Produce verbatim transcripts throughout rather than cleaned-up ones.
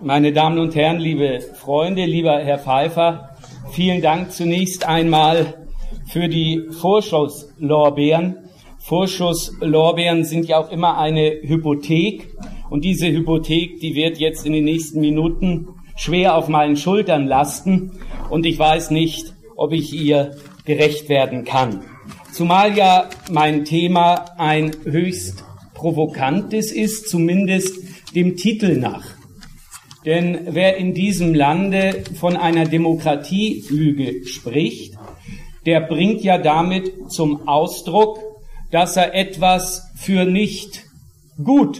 Meine Damen und Herren, liebe Freunde, lieber Herr Pfeiffer, vielen Dank zunächst einmal für die Vorschusslorbeeren. Vorschusslorbeeren sind ja auch immer eine Hypothek, und diese Hypothek, die wird jetzt in den nächsten Minuten schwer auf meinen Schultern lasten, und ich weiß nicht, ob ich ihr gerecht werden kann. Zumal ja mein Thema ein höchst provokantes ist, zumindest dem Titel nach. Denn wer in diesem Lande von einer Demokratielüge spricht, der bringt ja damit zum Ausdruck, dass er etwas für nicht gut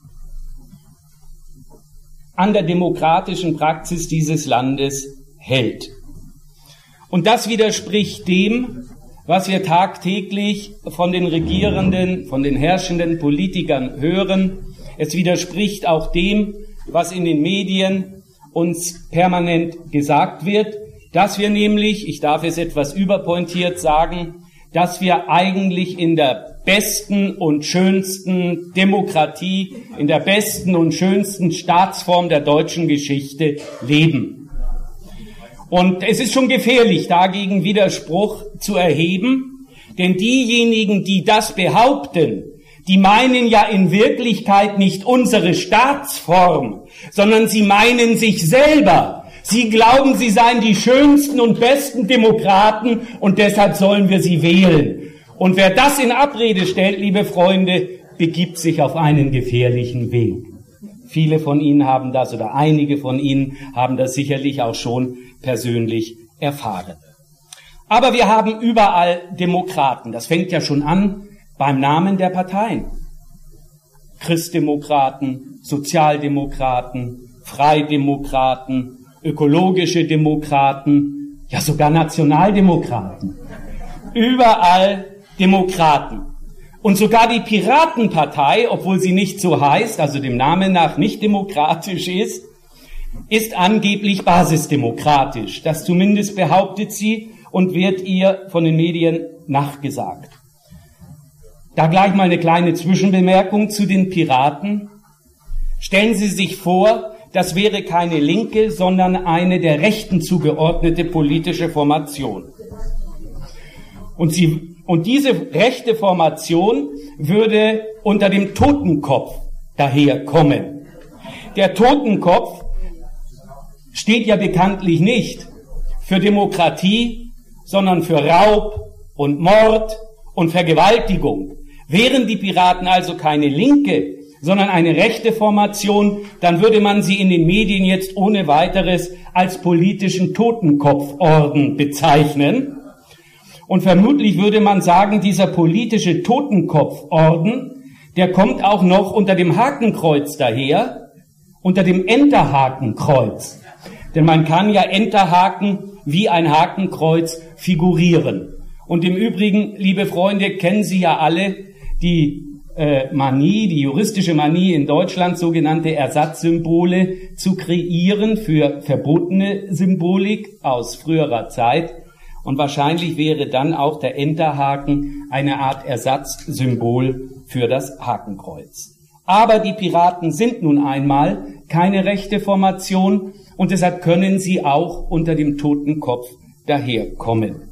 an der demokratischen Praxis dieses Landes hält. Und das widerspricht dem, was wir tagtäglich von den Regierenden, von den herrschenden Politikern hören. Es widerspricht auch dem, was in den Medien uns permanent gesagt wird, dass wir nämlich, ich darf es etwas überpointiert sagen, dass wir eigentlich in der besten und schönsten Demokratie, in der besten und schönsten Staatsform der deutschen Geschichte leben. Und es ist schon gefährlich, dagegen Widerspruch zu erheben, denn diejenigen, die das behaupten, die meinen ja in Wirklichkeit nicht unsere Staatsform, sondern sie meinen sich selber. Sie glauben, sie seien die schönsten und besten Demokraten, und deshalb sollen wir sie wählen. Und wer das in Abrede stellt, liebe Freunde, begibt sich auf einen gefährlichen Weg. Viele von Ihnen haben das, oder einige von Ihnen haben das sicherlich auch schon persönlich erfahren. Aber wir haben überall Demokraten. Das fängt ja schon an beim Namen der Parteien. Christdemokraten, Sozialdemokraten, Freidemokraten, ökologische Demokraten, ja sogar Nationaldemokraten. Überall Demokraten. Und sogar die Piratenpartei, obwohl sie nicht so heißt, also dem Namen nach nicht demokratisch ist, ist angeblich basisdemokratisch. Das zumindest behauptet sie und wird ihr von den Medien nachgesagt. Da gleich mal eine kleine Zwischenbemerkung zu den Piraten. Stellen Sie sich vor, das wäre keine linke, sondern eine der Rechten zugeordnete politische Formation. Und, sie, und diese rechte Formation würde unter dem Totenkopf daherkommen. Der Totenkopf steht ja bekanntlich nicht für Demokratie, sondern für Raub und Mord und Vergewaltigung. Wären die Piraten also keine linke, sondern eine rechte Formation, dann würde man sie in den Medien jetzt ohne weiteres als politischen Totenkopforden bezeichnen. Und vermutlich würde man sagen, dieser politische Totenkopforden, der kommt auch noch unter dem Hakenkreuz daher, unter dem Enterhakenkreuz. Denn man kann ja Enterhaken wie ein Hakenkreuz figurieren. Und im Übrigen, liebe Freunde, kennen Sie ja alle die äh, Manie, die juristische Manie in Deutschland, sogenannte Ersatzsymbole zu kreieren für verbotene Symbolik aus früherer Zeit. Und wahrscheinlich wäre dann auch der Enterhaken eine Art Ersatzsymbol für das Hakenkreuz. Aber die Piraten sind nun einmal keine rechte Formation, und deshalb können sie auch unter dem Totenkopf daherkommen.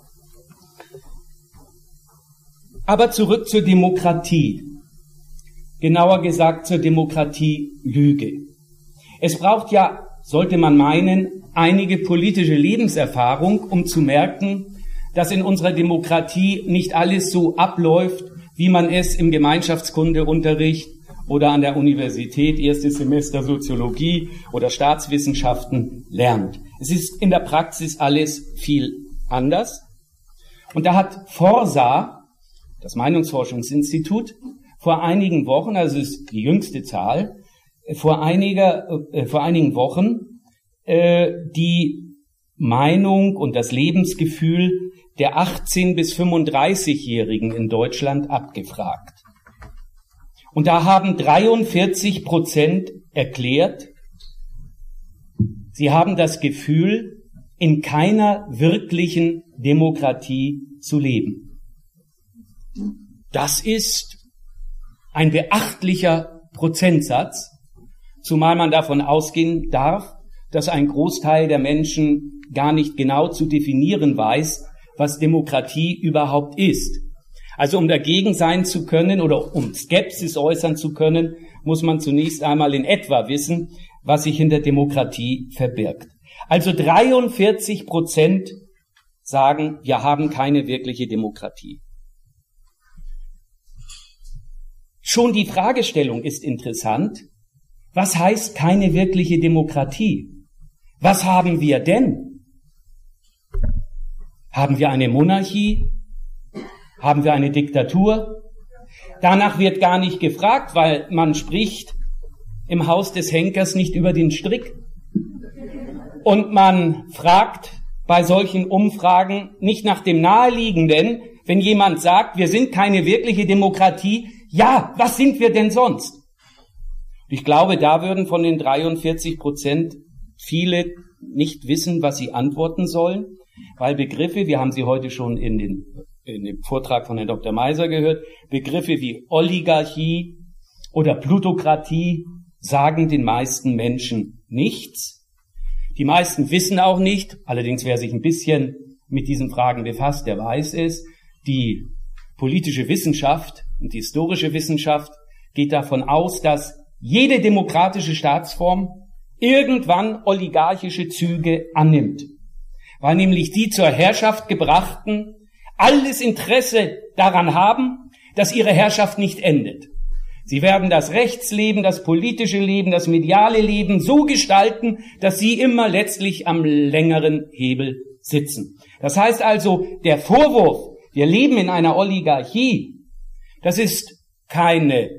Aber zurück zur Demokratie. Genauer gesagt zur Demokratielüge. Es braucht ja, sollte man meinen, einige politische Lebenserfahrung, um zu merken, dass in unserer Demokratie nicht alles so abläuft, wie man es im Gemeinschaftskundeunterricht oder an der Universität, erstes Semester Soziologie oder Staatswissenschaften lernt. Es ist in der Praxis alles viel anders. Und da hat Forsa, das Meinungsforschungsinstitut, vor einigen Wochen, also es ist die jüngste Zahl, vor einiger, äh, vor einigen Wochen äh, die Meinung und das Lebensgefühl der achtzehn- bis fünfunddreißigjährigen in Deutschland abgefragt. Und da haben dreiundvierzig Prozent erklärt, sie haben das Gefühl, in keiner wirklichen Demokratie zu leben. Das ist ein beachtlicher Prozentsatz, zumal man davon ausgehen darf, dass ein Großteil der Menschen gar nicht genau zu definieren weiß, was Demokratie überhaupt ist. Also um dagegen sein zu können oder um Skepsis äußern zu können, muss man zunächst einmal in etwa wissen, was sich hinter Demokratie verbirgt. Also dreiundvierzig Prozent sagen, wir haben keine wirkliche Demokratie. Schon die Fragestellung ist interessant. Was heißt keine wirkliche Demokratie? Was haben wir denn? Haben wir eine Monarchie? Haben wir eine Diktatur? Danach wird gar nicht gefragt, weil man spricht im Haus des Henkers nicht über den Strick. Und man fragt bei solchen Umfragen nicht nach dem Naheliegenden, wenn jemand sagt, wir sind keine wirkliche Demokratie, ja, was sind wir denn sonst? Ich glaube, da würden von den dreiundvierzig Prozent viele nicht wissen, was sie antworten sollen, weil Begriffe, wir haben sie heute schon in, den, in dem Vortrag von Herrn Doktor Meiser gehört, Begriffe wie Oligarchie oder Plutokratie sagen den meisten Menschen nichts. Die meisten wissen auch nicht, allerdings wer sich ein bisschen mit diesen Fragen befasst, der weiß es, die politische Wissenschaft und die historische Wissenschaft geht davon aus, dass jede demokratische Staatsform irgendwann oligarchische Züge annimmt, weil nämlich die zur Herrschaft Gebrachten alles Interesse daran haben, dass ihre Herrschaft nicht endet. Sie werden das Rechtsleben, das politische Leben, das mediale Leben so gestalten, dass sie immer letztlich am längeren Hebel sitzen. Das heißt also, der Vorwurf, wir leben in einer Oligarchie, das ist keine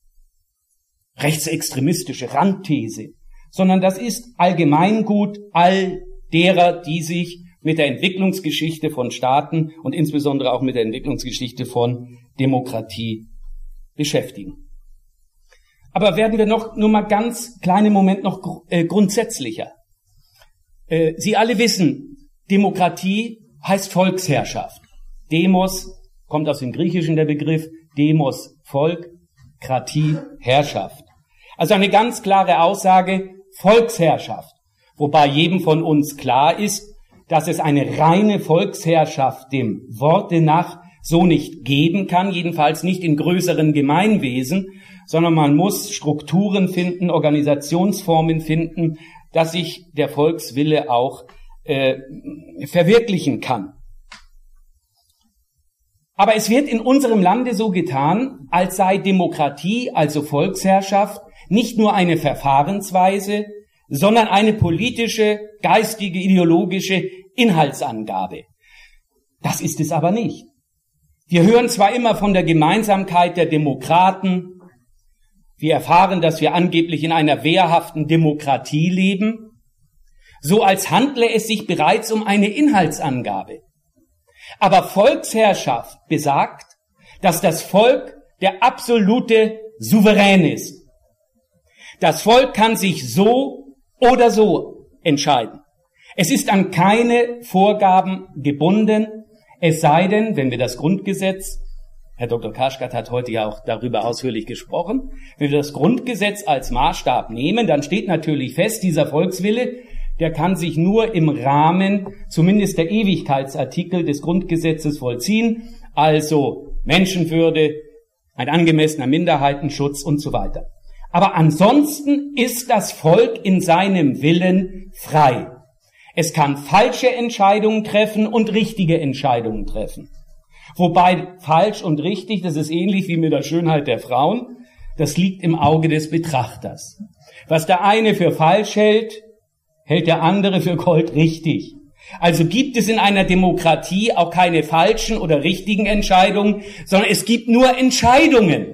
rechtsextremistische Randthese, sondern das ist Allgemeingut all derer, die sich mit der Entwicklungsgeschichte von Staaten und insbesondere auch mit der Entwicklungsgeschichte von Demokratie beschäftigen. Aber werden wir noch nur mal ganz kleinen Moment noch äh, grundsätzlicher. Äh, Sie alle wissen, Demokratie heißt Volksherrschaft. Demos kommt aus dem Griechischen der Begriff, Demos Volk, Kratie Herrschaft. Also eine ganz klare Aussage, Volksherrschaft. Wobei jedem von uns klar ist, dass es eine reine Volksherrschaft dem Worte nach so nicht geben kann, jedenfalls nicht in größeren Gemeinwesen, sondern man muss Strukturen finden, Organisationsformen finden, dass sich der Volkswille auch äh, verwirklichen kann. Aber es wird in unserem Lande so getan, als sei Demokratie, also Volksherrschaft, nicht nur eine Verfahrensweise, sondern eine politische, geistige, ideologische Inhaltsangabe. Das ist es aber nicht. Wir hören zwar immer von der Gemeinsamkeit der Demokraten, wir erfahren, dass wir angeblich in einer wehrhaften Demokratie leben, so als handle es sich bereits um eine Inhaltsangabe. Aber Volksherrschaft besagt, dass das Volk der absolute Souverän ist. Das Volk kann sich so oder so entscheiden. Es ist an keine Vorgaben gebunden, es sei denn, wenn wir das Grundgesetz, Herr Doktor Karschkat hat heute ja auch darüber ausführlich gesprochen, wenn wir das Grundgesetz als Maßstab nehmen, dann steht natürlich fest, dieser Volkswille, der kann sich nur im Rahmen zumindest der Ewigkeitsartikel des Grundgesetzes vollziehen, also Menschenwürde, ein angemessener Minderheitenschutz und so weiter. Aber ansonsten ist das Volk in seinem Willen frei. Es kann falsche Entscheidungen treffen und richtige Entscheidungen treffen. Wobei falsch und richtig, das ist ähnlich wie mit der Schönheit der Frauen, das liegt im Auge des Betrachters. Was der eine für falsch hält, hält der andere für goldrichtig. Also gibt es in einer Demokratie auch keine falschen oder richtigen Entscheidungen, sondern es gibt nur Entscheidungen.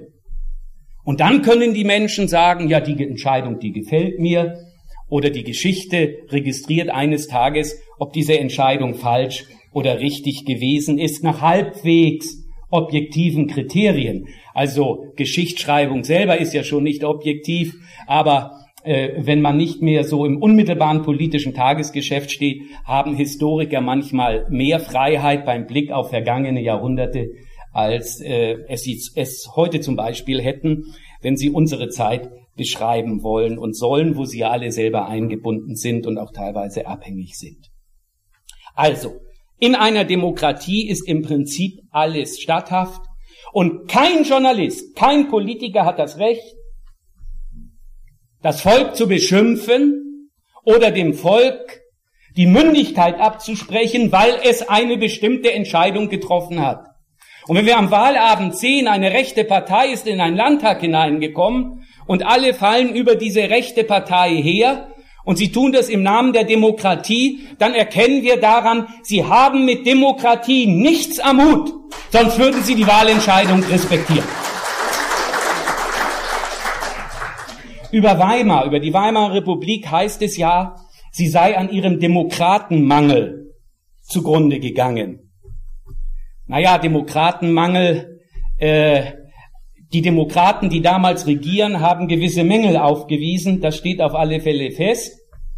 Und dann können die Menschen sagen, ja, die Entscheidung, die gefällt mir, oder die Geschichte registriert eines Tages, ob diese Entscheidung falsch oder richtig gewesen ist, nach halbwegs objektiven Kriterien. Also Geschichtsschreibung selber ist ja schon nicht objektiv, aber äh, wenn man nicht mehr so im unmittelbaren politischen Tagesgeschäft steht, haben Historiker manchmal mehr Freiheit beim Blick auf vergangene Jahrhunderte, als äh, es sie es heute zum Beispiel hätten, wenn sie unsere Zeit beschreiben wollen und sollen, wo sie ja alle selber eingebunden sind und auch teilweise abhängig sind. Also, in einer Demokratie ist im Prinzip alles statthaft und kein Journalist, kein Politiker hat das Recht, das Volk zu beschimpfen oder dem Volk die Mündigkeit abzusprechen, weil es eine bestimmte Entscheidung getroffen hat. Und wenn wir am Wahlabend sehen, eine rechte Partei ist in einen Landtag hineingekommen und alle fallen über diese rechte Partei her und sie tun das im Namen der Demokratie, dann erkennen wir daran, sie haben mit Demokratie nichts am Hut, sonst würden sie die Wahlentscheidung respektieren. Über Weimar, über die Weimarer Republik heißt es ja, sie sei an ihrem Demokratenmangel zugrunde gegangen. Naja, Demokratenmangel, äh, die Demokraten, die damals regieren, haben gewisse Mängel aufgewiesen, das steht auf alle Fälle fest.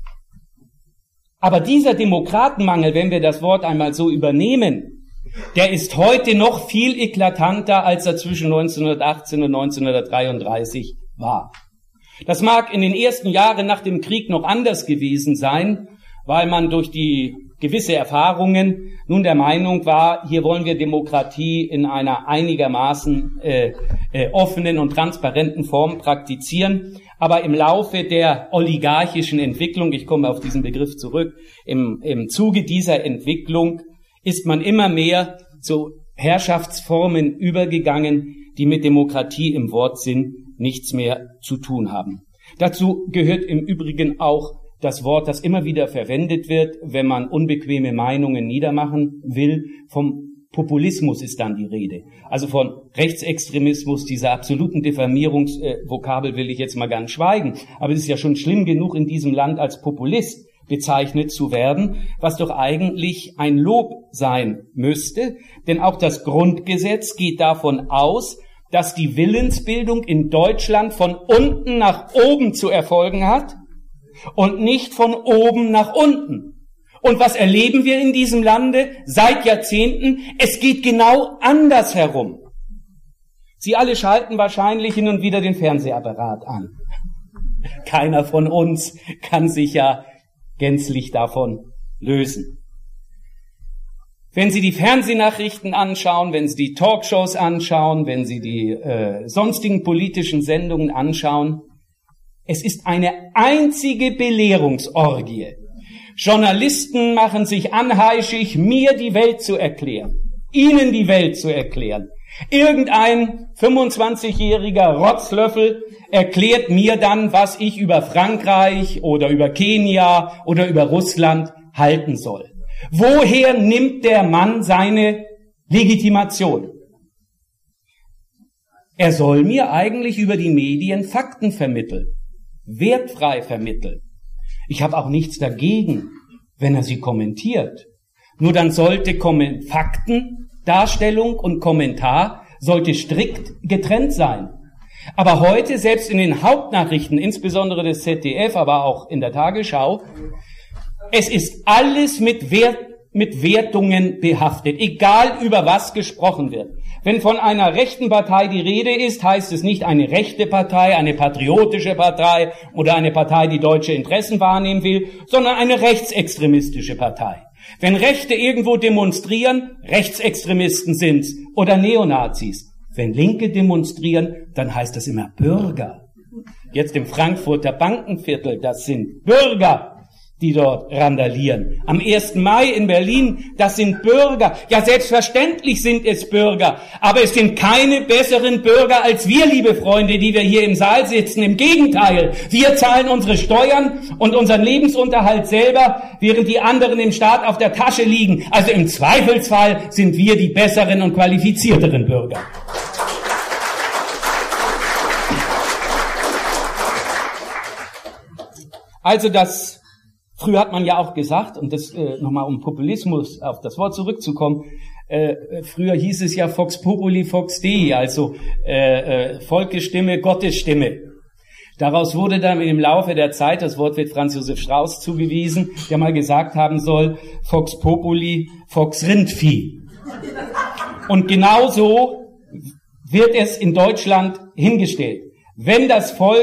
Aber dieser Demokratenmangel, wenn wir das Wort einmal so übernehmen, der ist heute noch viel eklatanter, als er zwischen neunzehnhundertachtzehn und neunzehnhundertdreiunddreißig war. Das mag in den ersten Jahren nach dem Krieg noch anders gewesen sein, weil man durch die gewisse Erfahrungen nun der Meinung war, hier wollen wir Demokratie in einer einigermaßen äh, äh, offenen und transparenten Form praktizieren. Aber im Laufe der oligarchischen Entwicklung, ich komme auf diesen Begriff zurück, im, im Zuge dieser Entwicklung ist man immer mehr zu Herrschaftsformen übergegangen, die mit Demokratie im Wortsinn nichts mehr zu tun haben. Dazu gehört im Übrigen auch das Wort, das immer wieder verwendet wird, wenn man unbequeme Meinungen niedermachen will. Vom Populismus ist dann die Rede. Also von Rechtsextremismus, dieser absoluten Diffamierungsvokabel will ich jetzt mal ganz schweigen. Aber es ist ja schon schlimm genug, in diesem Land als Populist bezeichnet zu werden, was doch eigentlich ein Lob sein müsste. Denn auch das Grundgesetz geht davon aus, dass die Willensbildung in Deutschland von unten nach oben zu erfolgen hat und nicht von oben nach unten. Und was erleben wir in diesem Lande seit Jahrzehnten? Es geht genau andersherum. Sie alle schalten wahrscheinlich hin und wieder den Fernsehapparat an. Keiner von uns kann sich ja gänzlich davon lösen. Wenn Sie die Fernsehnachrichten anschauen, wenn Sie die Talkshows anschauen, wenn Sie die äh, sonstigen politischen Sendungen anschauen, es ist eine einzige Belehrungsorgie. Journalisten machen sich anheischig, mir die Welt zu erklären, Ihnen die Welt zu erklären. Irgendein fünfundzwanzigjähriger Rotzlöffel erklärt mir dann, was ich über Frankreich oder über Kenia oder über Russland halten soll. Woher nimmt der Mann seine Legitimation? Er soll mir eigentlich über die Medien Fakten vermitteln, wertfrei vermitteln. Ich habe auch nichts dagegen, wenn er sie kommentiert. Nur dann sollte Kommen- Fakten, Darstellung und Kommentar sollte strikt getrennt sein. Aber heute, selbst in den Hauptnachrichten, insbesondere des Z D F, aber auch in der Tagesschau, es ist alles mit Wert, mit Wertungen behaftet, egal über was gesprochen wird. Wenn von einer rechten Partei die Rede ist, heißt es nicht eine rechte Partei, eine patriotische Partei oder eine Partei, die deutsche Interessen wahrnehmen will, sondern eine rechtsextremistische Partei. Wenn Rechte irgendwo demonstrieren, Rechtsextremisten sind's oder Neonazis. Wenn Linke demonstrieren, dann heißt das immer Bürger. Jetzt im Frankfurter Bankenviertel, das sind Bürger, die dort randalieren. Am ersten Mai in Berlin, das sind Bürger. Ja, selbstverständlich sind es Bürger, aber es sind keine besseren Bürger als wir, liebe Freunde, die wir hier im Saal sitzen. Im Gegenteil, wir zahlen unsere Steuern und unseren Lebensunterhalt selber, während die anderen im Staat auf der Tasche liegen. Also im Zweifelsfall sind wir die besseren und qualifizierteren Bürger. Also das Früher hat man ja auch gesagt, und das äh, nochmal um Populismus auf das Wort zurückzukommen, äh, früher hieß es ja Vox Populi, Vox Dei, also äh, äh, Volkesstimme, Gottesstimme. Daraus wurde dann im Laufe der Zeit, das Wort wird Franz Josef Strauß zugewiesen, der mal gesagt haben soll, Vox Populi, Vox Rindvieh. Und genauso wird es in Deutschland hingestellt. Wenn das Volk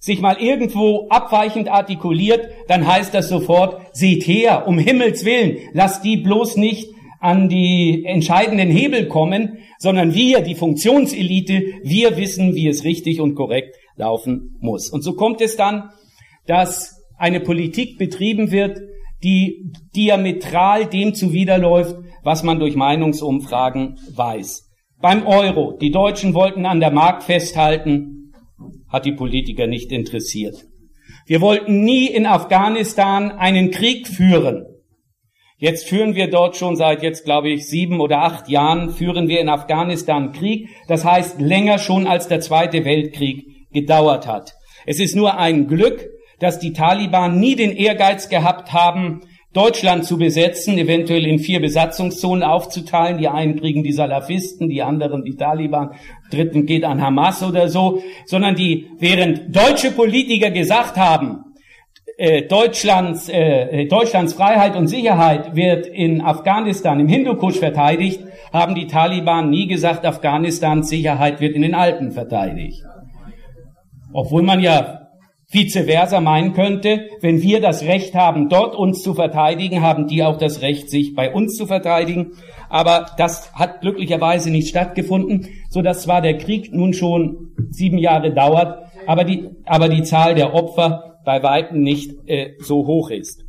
sich mal irgendwo abweichend artikuliert, dann heißt das sofort, seht her, um Himmels Willen, lasst die bloß nicht an die entscheidenden Hebel kommen, sondern wir, die Funktionselite, wir wissen, wie es richtig und korrekt laufen muss. Und so kommt es dann, dass eine Politik betrieben wird, die diametral dem zuwiderläuft, was man durch Meinungsumfragen weiß. Beim Euro, die Deutschen wollten an der Mark festhalten, hat die Politiker nicht interessiert. Wir wollten nie in Afghanistan einen Krieg führen. Jetzt führen wir dort schon seit jetzt, glaube ich, sieben oder acht Jahren, führen wir in Afghanistan Krieg. Das heißt, länger schon als der Zweite Weltkrieg gedauert hat. Es ist nur ein Glück, dass die Taliban nie den Ehrgeiz gehabt haben, Deutschland zu besetzen, eventuell in vier Besatzungszonen aufzuteilen. Die einen kriegen die Salafisten, die anderen die Taliban, dritten geht an Hamas oder so, sondern die, während deutsche Politiker gesagt haben, äh, Deutschlands, äh, Deutschlands Freiheit und Sicherheit wird in Afghanistan im Hindukusch verteidigt, haben die Taliban nie gesagt, Afghanistans Sicherheit wird in den Alpen verteidigt. Obwohl man ja vice versa meinen könnte, wenn wir das Recht haben, dort uns zu verteidigen, haben die auch das Recht, sich bei uns zu verteidigen. Aber das hat glücklicherweise nicht stattgefunden, so dass zwar der Krieg nun schon sieben Jahre dauert, aber die, aber die Zahl der Opfer bei weitem nicht äh, so hoch ist.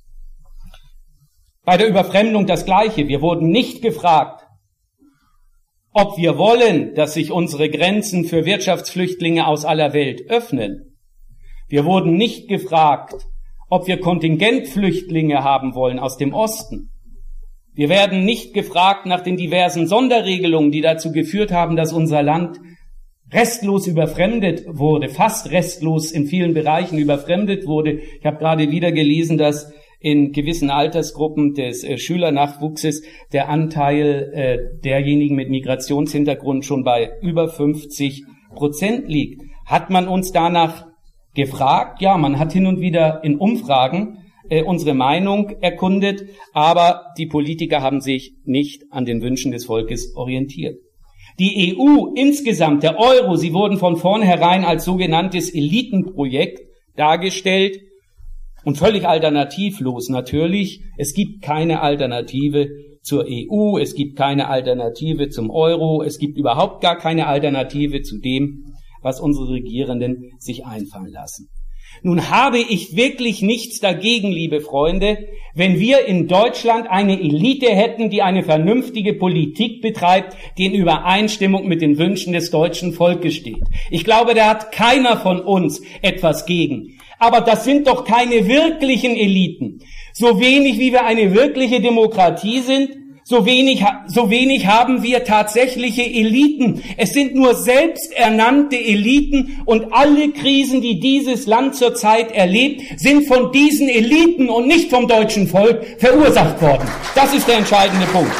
Bei der Überfremdung das Gleiche. Wir wurden nicht gefragt, ob wir wollen, dass sich unsere Grenzen für Wirtschaftsflüchtlinge aus aller Welt öffnen. Wir wurden nicht gefragt, ob wir Kontingentflüchtlinge haben wollen aus dem Osten. Wir werden nicht gefragt nach den diversen Sonderregelungen, die dazu geführt haben, dass unser Land restlos überfremdet wurde, fast restlos in vielen Bereichen überfremdet wurde. Ich habe gerade wieder gelesen, dass in gewissen Altersgruppen des äh, Schülernachwuchses der Anteil äh, derjenigen mit Migrationshintergrund schon bei über fünfzig Prozent liegt. Hat man uns danach gefragt? Ja, man hat hin und wieder in Umfragen äh, unsere Meinung erkundet, aber die Politiker haben sich nicht an den Wünschen des Volkes orientiert. Die E U insgesamt, der Euro, sie wurden von vornherein als sogenanntes Elitenprojekt dargestellt und völlig alternativlos natürlich. Es gibt keine Alternative zur E U, es gibt keine Alternative zum Euro, es gibt überhaupt gar keine Alternative zu dem, was unsere Regierenden sich einfallen lassen. Nun habe ich wirklich nichts dagegen, liebe Freunde, wenn wir in Deutschland eine Elite hätten, die eine vernünftige Politik betreibt, die in Übereinstimmung mit den Wünschen des deutschen Volkes steht. Ich glaube, da hat keiner von uns etwas gegen. Aber das sind doch keine wirklichen Eliten. So wenig wie wir eine wirkliche Demokratie sind, So wenig, so wenig haben wir tatsächliche Eliten. Es sind nur selbsternannte Eliten und alle Krisen, die dieses Land zurzeit erlebt, sind von diesen Eliten und nicht vom deutschen Volk verursacht worden. Das ist der entscheidende Punkt.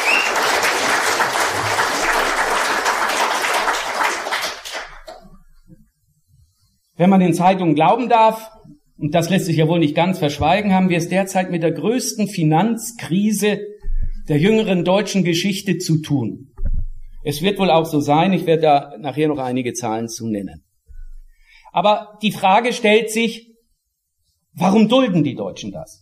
Wenn man den Zeitungen glauben darf, und das lässt sich ja wohl nicht ganz verschweigen, haben wir es derzeit mit der größten Finanzkrise der jüngeren deutschen Geschichte zu tun. Es wird wohl auch so sein, ich werde da nachher noch einige Zahlen zu nennen. Aber die Frage stellt sich, warum dulden die Deutschen das?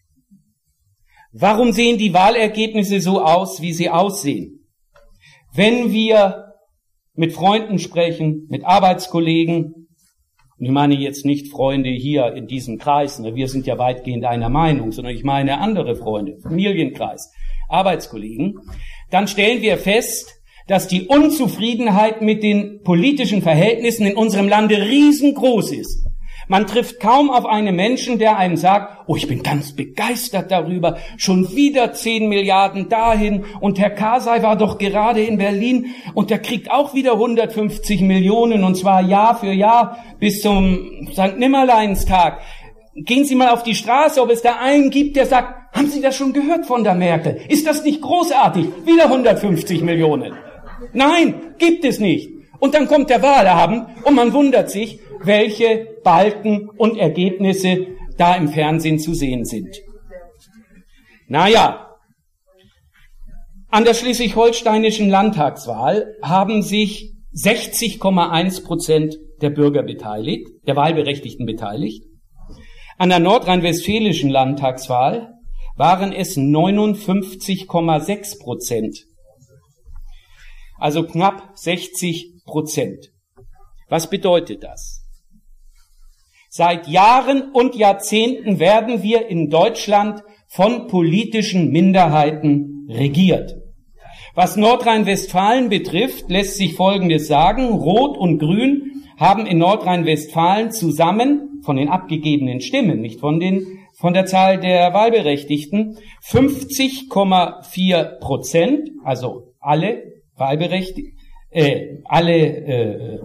Warum sehen die Wahlergebnisse so aus, wie sie aussehen? Wenn wir mit Freunden sprechen, mit Arbeitskollegen, und ich meine jetzt nicht Freunde hier in diesem Kreis, wir sind ja weitgehend einer Meinung, sondern ich meine andere Freunde, Familienkreis, Arbeitskollegen, dann stellen wir fest, dass die Unzufriedenheit mit den politischen Verhältnissen in unserem Lande riesengroß ist. Man trifft kaum auf einen Menschen, der einem sagt, oh, ich bin ganz begeistert darüber, schon wieder zehn Milliarden dahin und Herr Karzai war doch gerade in Berlin und der kriegt auch wieder hundertfünfzig Millionen und zwar Jahr für Jahr bis zum Sankt Nimmerleinstag. Gehen Sie mal auf die Straße, ob es da einen gibt, der sagt, haben Sie das schon gehört von der Merkel? Ist das nicht großartig? Wieder hundertfünfzig Millionen. Nein, gibt es nicht. Und dann kommt der Wahlabend und man wundert sich, welche Balken und Ergebnisse da im Fernsehen zu sehen sind. Naja, an der schleswig-holsteinischen Landtagswahl haben sich sechzig Komma eins Prozent der Bürger beteiligt, der Wahlberechtigten beteiligt. An der nordrhein-westfälischen Landtagswahl waren es neunundfünfzig Komma sechs Prozent. Also knapp sechzig Prozent. Was bedeutet das? Seit Jahren und Jahrzehnten werden wir in Deutschland von politischen Minderheiten regiert. Was Nordrhein-Westfalen betrifft, lässt sich Folgendes sagen. Rot und Grün haben in Nordrhein-Westfalen zusammen von den abgegebenen Stimmen, nicht von den, von der Zahl der Wahlberechtigten, fünfzig Komma vier Prozent, also alle Wahlberechtigten, äh, alle, äh,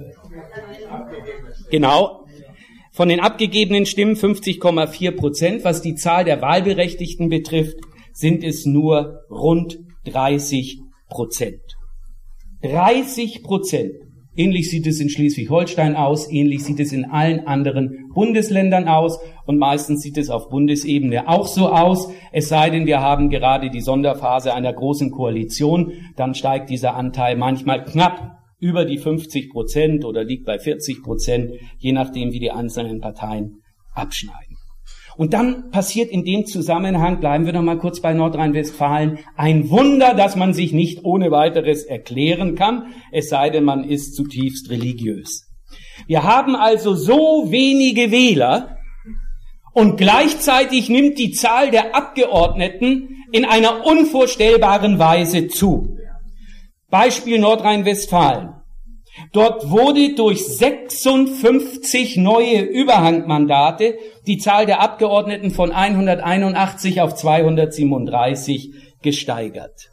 genau, von den abgegebenen Stimmen fünfzig Komma vier Prozent. Was die Zahl der Wahlberechtigten betrifft, sind es nur rund dreißig Prozent. dreißig Prozent. Ähnlich sieht es in Schleswig-Holstein aus, ähnlich sieht es in allen anderen Bundesländern aus und meistens sieht es auf Bundesebene auch so aus, es sei denn, wir haben gerade die Sonderphase einer großen Koalition, dann steigt dieser Anteil manchmal knapp über die fünfzig Prozent oder liegt bei vierzig Prozent, je nachdem, wie die einzelnen Parteien abschneiden. Und dann passiert in dem Zusammenhang, bleiben wir noch mal kurz bei Nordrhein-Westfalen, ein Wunder, das man sich nicht ohne weiteres erklären kann, es sei denn, man ist zutiefst religiös. Wir haben also so wenige Wähler und gleichzeitig nimmt die Zahl der Abgeordneten in einer unvorstellbaren Weise zu. Beispiel Nordrhein-Westfalen. Dort wurde durch sechsundfünfzig neue Überhangmandate die Zahl der Abgeordneten von hunderteinundachtzig auf zweihundertsiebenunddreißig gesteigert.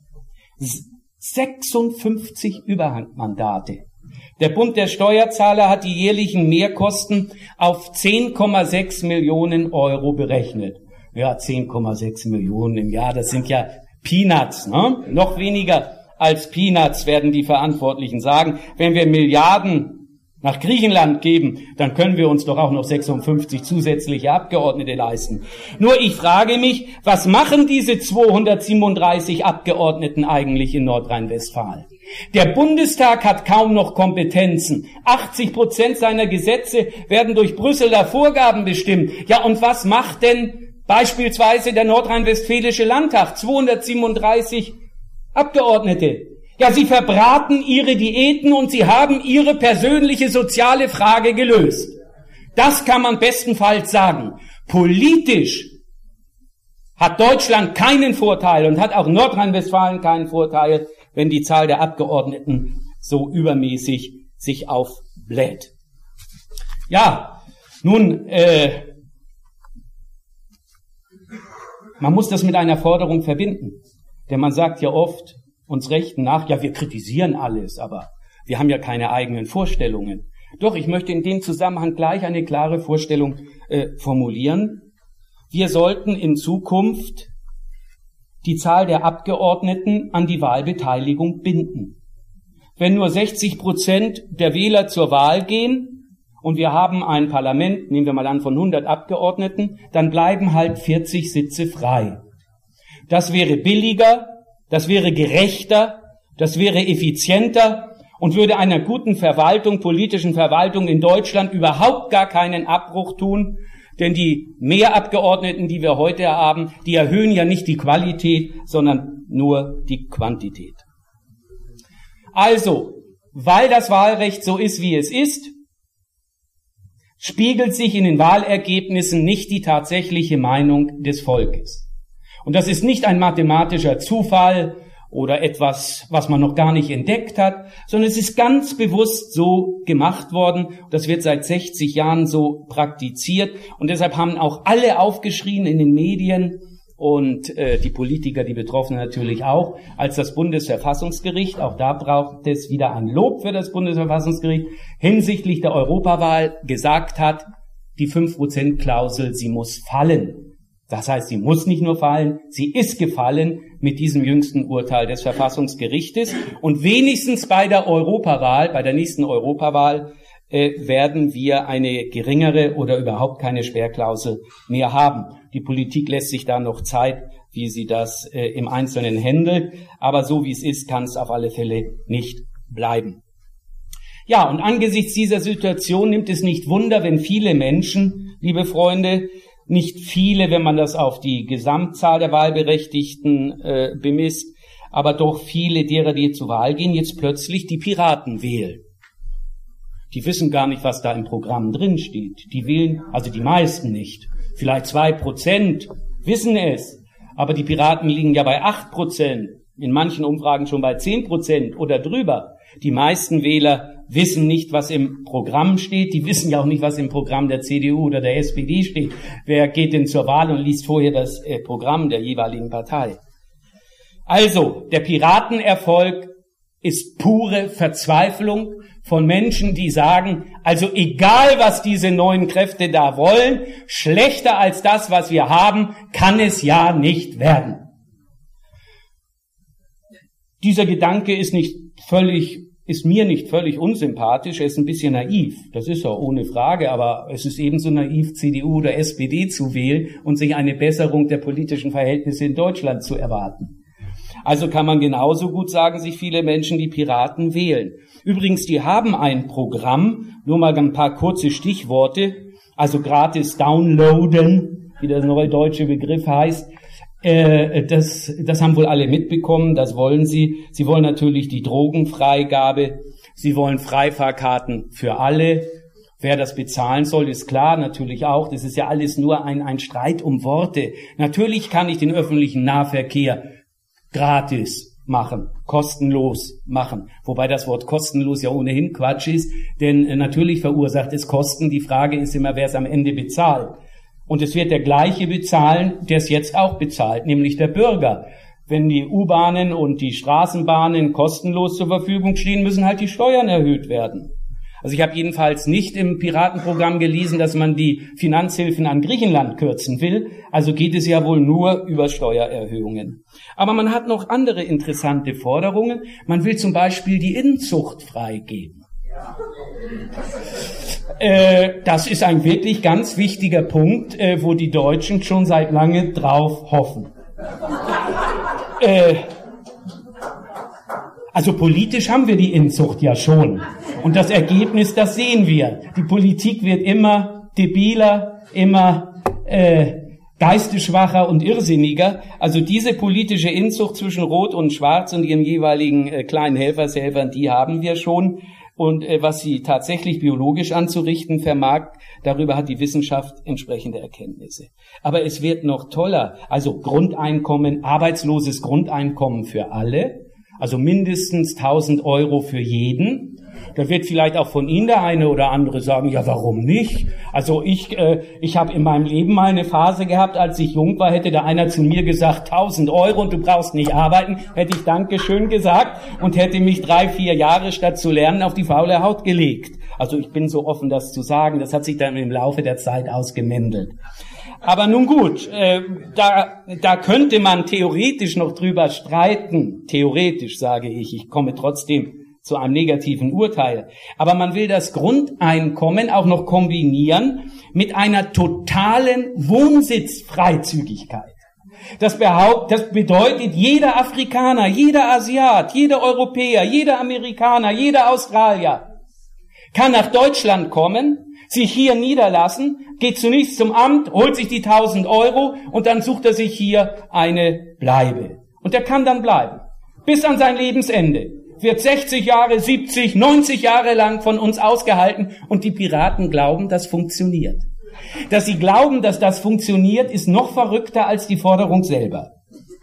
sechsundfünfzig Überhangmandate. Der Bund der Steuerzahler hat die jährlichen Mehrkosten auf zehn Komma sechs Millionen Euro berechnet. Ja, zehn Komma sechs Millionen im Jahr, das sind ja Peanuts, ne? Noch weniger als Peanuts werden die Verantwortlichen sagen. Wenn wir Milliarden nach Griechenland geben, dann können wir uns doch auch noch sechsundfünfzig zusätzliche Abgeordnete leisten. Nur ich frage mich, was machen diese zweihundertsiebenunddreißig Abgeordneten eigentlich in Nordrhein-Westfalen? Der Bundestag hat kaum noch Kompetenzen. achtzig Prozent seiner Gesetze werden durch Brüsseler Vorgaben bestimmt. Ja, und was macht denn beispielsweise der nordrhein-westfälische Landtag? zweihundertsiebenunddreißig Abgeordnete. Ja, sie verbraten ihre Diäten und sie haben ihre persönliche soziale Frage gelöst. Das kann man bestenfalls sagen. Politisch hat Deutschland keinen Vorteil und hat auch Nordrhein-Westfalen keinen Vorteil, wenn die Zahl der Abgeordneten so übermäßig sich aufbläht. Ja, nun, äh, man muss das mit einer Forderung verbinden. Denn man sagt ja oft uns Rechten nach, ja, wir kritisieren alles, aber wir haben ja keine eigenen Vorstellungen. Doch, ich möchte in dem Zusammenhang gleich eine klare Vorstellung äh, formulieren. Wir sollten in Zukunft die Zahl der Abgeordneten an die Wahlbeteiligung binden. Wenn nur sechzig Prozent der Wähler zur Wahl gehen und wir haben ein Parlament, nehmen wir mal an, von hundert Abgeordneten, dann bleiben halt vierzig Sitze frei. Das wäre billiger, das wäre gerechter, das wäre effizienter und würde einer guten Verwaltung, politischen Verwaltung in Deutschland überhaupt gar keinen Abbruch tun, denn die Mehrabgeordneten, die wir heute haben, die erhöhen ja nicht die Qualität, sondern nur die Quantität. Also, weil das Wahlrecht so ist, wie es ist, spiegelt sich in den Wahlergebnissen nicht die tatsächliche Meinung des Volkes. Und das ist nicht ein mathematischer Zufall oder etwas, was man noch gar nicht entdeckt hat, sondern es ist ganz bewusst so gemacht worden. Das wird seit sechzig Jahren so praktiziert. Und deshalb haben auch alle aufgeschrien in den Medien und äh, die Politiker, die Betroffenen natürlich auch, als das Bundesverfassungsgericht, auch da braucht es wieder ein Lob für das Bundesverfassungsgericht, hinsichtlich der Europawahl gesagt hat, die fünf Prozent Klausel, sie muss fallen. Das heißt, sie muss nicht nur fallen, sie ist gefallen mit diesem jüngsten Urteil des Verfassungsgerichtes. Und wenigstens bei der Europawahl, bei der nächsten Europawahl, äh, werden wir eine geringere oder überhaupt keine Sperrklausel mehr haben. Die Politik lässt sich da noch Zeit, wie sie das äh, im Einzelnen handelt. Aber so wie es ist, kann es auf alle Fälle nicht bleiben. Ja, und angesichts dieser Situation nimmt es nicht Wunder, wenn viele Menschen, liebe Freunde, nicht viele, wenn man das auf die Gesamtzahl der Wahlberechtigten äh, bemisst, aber doch viele derer, die zur Wahl gehen, jetzt plötzlich die Piraten wählen. Die wissen gar nicht, was da im Programm drin steht. Die wählen, also die meisten nicht. Vielleicht zwei Prozent wissen es, aber die Piraten liegen ja bei acht Prozent, in manchen Umfragen schon bei zehn Prozent oder drüber. Die meisten Wähler wissen nicht, was im Programm steht. Die wissen ja auch nicht, was im Programm der C D U oder der S P D steht. Wer geht denn zur Wahl und liest vorher das äh, Programm der jeweiligen Partei? Also, der Piratenerfolg ist pure Verzweiflung von Menschen, die sagen, also egal, was diese neuen Kräfte da wollen, schlechter als das, was wir haben, kann es ja nicht werden. Dieser Gedanke ist nicht völlig, ist mir nicht völlig unsympathisch, er ist ein bisschen naiv, das ist er ohne Frage, aber es ist ebenso naiv, C D U oder S P D zu wählen und sich eine Besserung der politischen Verhältnisse in Deutschland zu erwarten. Also kann man genauso gut sagen, sich viele Menschen die Piraten wählen. Übrigens, die haben ein Programm, nur mal ein paar kurze Stichworte, also gratis downloaden, wie der neue deutsche Begriff heißt. Äh, das, das haben wohl alle mitbekommen, das wollen sie. Sie wollen natürlich die Drogenfreigabe, sie wollen Freifahrkarten für alle. Wer das bezahlen soll, ist klar, natürlich auch. Das ist ja alles nur ein, ein Streit um Worte. Natürlich kann ich den öffentlichen Nahverkehr gratis machen, kostenlos machen. Wobei das Wort kostenlos ja ohnehin Quatsch ist, denn äh, natürlich verursacht es Kosten. Die Frage ist immer, wer es am Ende bezahlt. Und es wird der gleiche bezahlen, der es jetzt auch bezahlt, nämlich der Bürger. Wenn die U-Bahnen und die Straßenbahnen kostenlos zur Verfügung stehen, müssen halt die Steuern erhöht werden. Also ich habe jedenfalls nicht im Piratenprogramm gelesen, dass man die Finanzhilfen an Griechenland kürzen will. Also geht es ja wohl nur über Steuererhöhungen. Aber man hat noch andere interessante Forderungen. Man will zum Beispiel die Inzucht freigeben. Äh, das ist ein wirklich ganz wichtiger Punkt, äh, wo die Deutschen schon seit lange drauf hoffen. Äh, also politisch haben wir die Inzucht ja schon. Und das Ergebnis, das sehen wir. Die Politik wird immer debiler, immer äh, geistesschwacher und irrsinniger. Also diese politische Inzucht zwischen Rot und Schwarz und ihren jeweiligen äh, kleinen Helfershelfern, die haben wir schon. Und äh, was sie tatsächlich biologisch anzurichten vermag, darüber hat die Wissenschaft entsprechende Erkenntnisse. Aber es wird noch toller. Also Grundeinkommen, arbeitsloses Grundeinkommen für alle. Also mindestens tausend Euro für jeden. Da wird vielleicht auch von Ihnen der eine oder andere sagen, ja, warum nicht? Also ich äh, ich habe in meinem Leben mal eine Phase gehabt, als ich jung war, hätte da einer zu mir gesagt, tausend Euro und du brauchst nicht arbeiten, hätte ich Dankeschön gesagt und hätte mich drei, vier Jahre statt zu lernen auf die faule Haut gelegt. Also ich bin so offen, das zu sagen, das hat sich dann im Laufe der Zeit ausgemändelt. Aber nun gut, äh, da, da könnte man theoretisch noch drüber streiten, theoretisch sage ich, ich komme trotzdem zu einem negativen Urteil. Aber man will das Grundeinkommen auch noch kombinieren mit einer totalen Wohnsitzfreizügigkeit. Das, behaupt, das bedeutet, jeder Afrikaner, jeder Asiat, jeder Europäer, jeder Amerikaner, jeder Australier kann nach Deutschland kommen, sich hier niederlassen, geht zunächst zum Amt, holt sich die tausend Euro und dann sucht er sich hier eine Bleibe. Und er kann dann bleiben. Bis an sein Lebensende. Wird sechzig Jahre, siebzig, neunzig Jahre lang von uns ausgehalten und die Piraten glauben, das funktioniert. Dass sie glauben, dass das funktioniert, ist noch verrückter als die Forderung selber.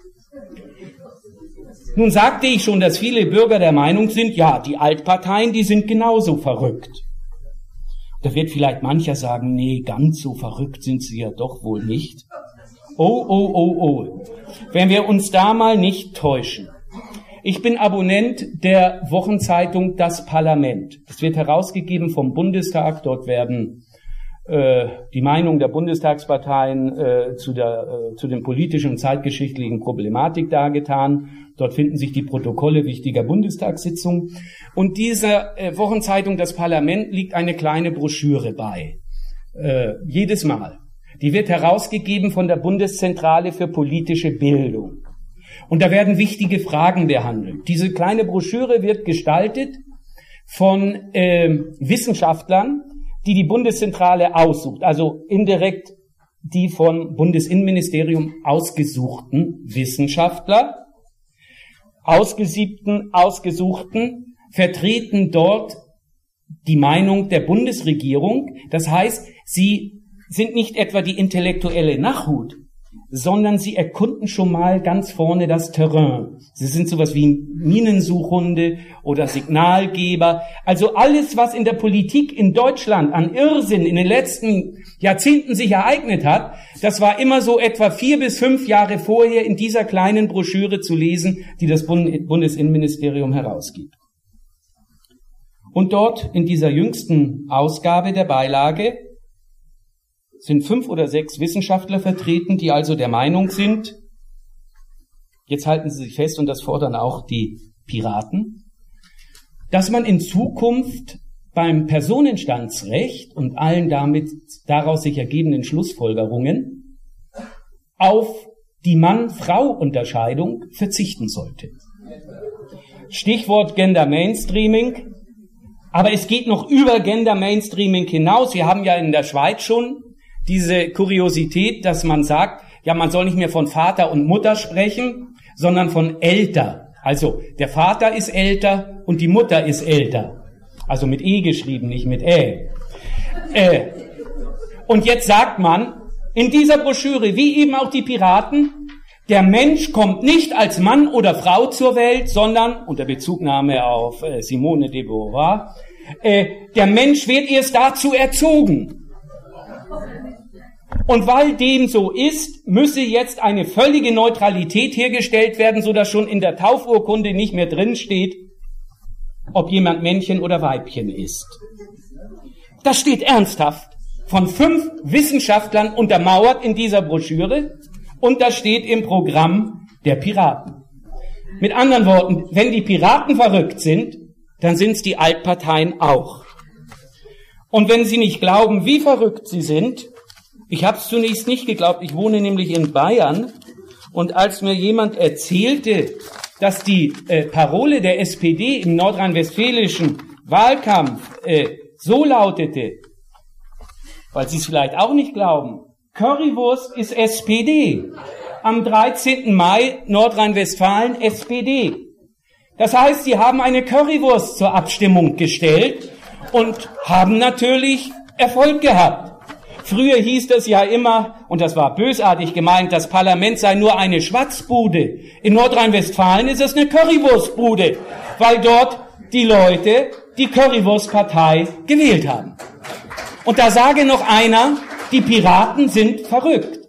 Nun sagte ich schon, dass viele Bürger der Meinung sind, ja, die Altparteien, die sind genauso verrückt. Da wird vielleicht mancher sagen, nee, ganz so verrückt sind sie ja doch wohl nicht. Oh, oh, oh, oh. Wenn wir uns da mal nicht täuschen. Ich bin Abonnent der Wochenzeitung Das Parlament. Das wird herausgegeben vom Bundestag. Dort werden äh, die Meinungen der Bundestagsparteien äh, zu der äh, zu den politischen und zeitgeschichtlichen Problematik dargetan. Dort finden sich die Protokolle wichtiger Bundestagssitzungen. Und dieser äh, Wochenzeitung Das Parlament liegt eine kleine Broschüre bei. Äh, jedes Mal. Die wird herausgegeben von der Bundeszentrale für politische Bildung. Und da werden wichtige Fragen behandelt. Diese kleine Broschüre wird gestaltet von äh, Wissenschaftlern, die die Bundeszentrale aussucht, also indirekt die vom Bundesinnenministerium ausgesuchten Wissenschaftler, ausgesiebten, ausgesuchten, vertreten dort die Meinung der Bundesregierung. Das heißt, sie sind nicht etwa die intellektuelle Nachhut, sondern sie erkunden schon mal ganz vorne das Terrain. Sie sind sowas wie Minensuchhunde oder Signalgeber. Also alles, was in der Politik in Deutschland an Irrsinn in den letzten Jahrzehnten sich ereignet hat, das war immer so etwa vier bis fünf Jahre vorher in dieser kleinen Broschüre zu lesen, die das Bundesinnenministerium herausgibt. Und dort in dieser jüngsten Ausgabe der Beilage sind fünf oder sechs Wissenschaftler vertreten, die also der Meinung sind, jetzt halten Sie sich fest, und das fordern auch die Piraten, dass man in Zukunft beim Personenstandsrecht und allen damit daraus sich ergebenden Schlussfolgerungen auf die Mann-Frau-Unterscheidung verzichten sollte. Stichwort Gender Mainstreaming. Aber es geht noch über Gender Mainstreaming hinaus. Wir haben ja in der Schweiz schon diese Kuriosität, dass man sagt, ja, man soll nicht mehr von Vater und Mutter sprechen, sondern von älter. Also der Vater ist älter und die Mutter ist älter. Also mit E geschrieben, nicht mit Ä. Äh. Und jetzt sagt man in dieser Broschüre, wie eben auch die Piraten, der Mensch kommt nicht als Mann oder Frau zur Welt, sondern, unter Bezugnahme auf äh, Simone de Beauvoir, äh, der Mensch wird erst dazu erzogen. Und weil dem so ist, müsse jetzt eine völlige Neutralität hergestellt werden, sodass schon in der Taufurkunde nicht mehr drin steht, ob jemand Männchen oder Weibchen ist. Das steht ernsthaft von fünf Wissenschaftlern untermauert in dieser Broschüre und das steht im Programm der Piraten. Mit anderen Worten, wenn die Piraten verrückt sind, dann sind es die Altparteien auch. Und wenn Sie nicht glauben, wie verrückt sie sind, ich habe es zunächst nicht geglaubt, ich wohne nämlich in Bayern und als mir jemand erzählte, dass die äh, Parole der S P D im nordrhein-westfälischen Wahlkampf äh, so lautete, weil Sie es vielleicht auch nicht glauben, Currywurst ist S P D. Am dreizehnten Mai Nordrhein-Westfalen S P D. Das heißt, Sie haben eine Currywurst zur Abstimmung gestellt und haben natürlich Erfolg gehabt. Früher hieß das ja immer, und das war bösartig gemeint, das Parlament sei nur eine Schwatzbude. In Nordrhein-Westfalen ist es eine Currywurstbude, weil dort die Leute die Currywurstpartei gewählt haben. Und da sage noch einer, die Piraten sind verrückt.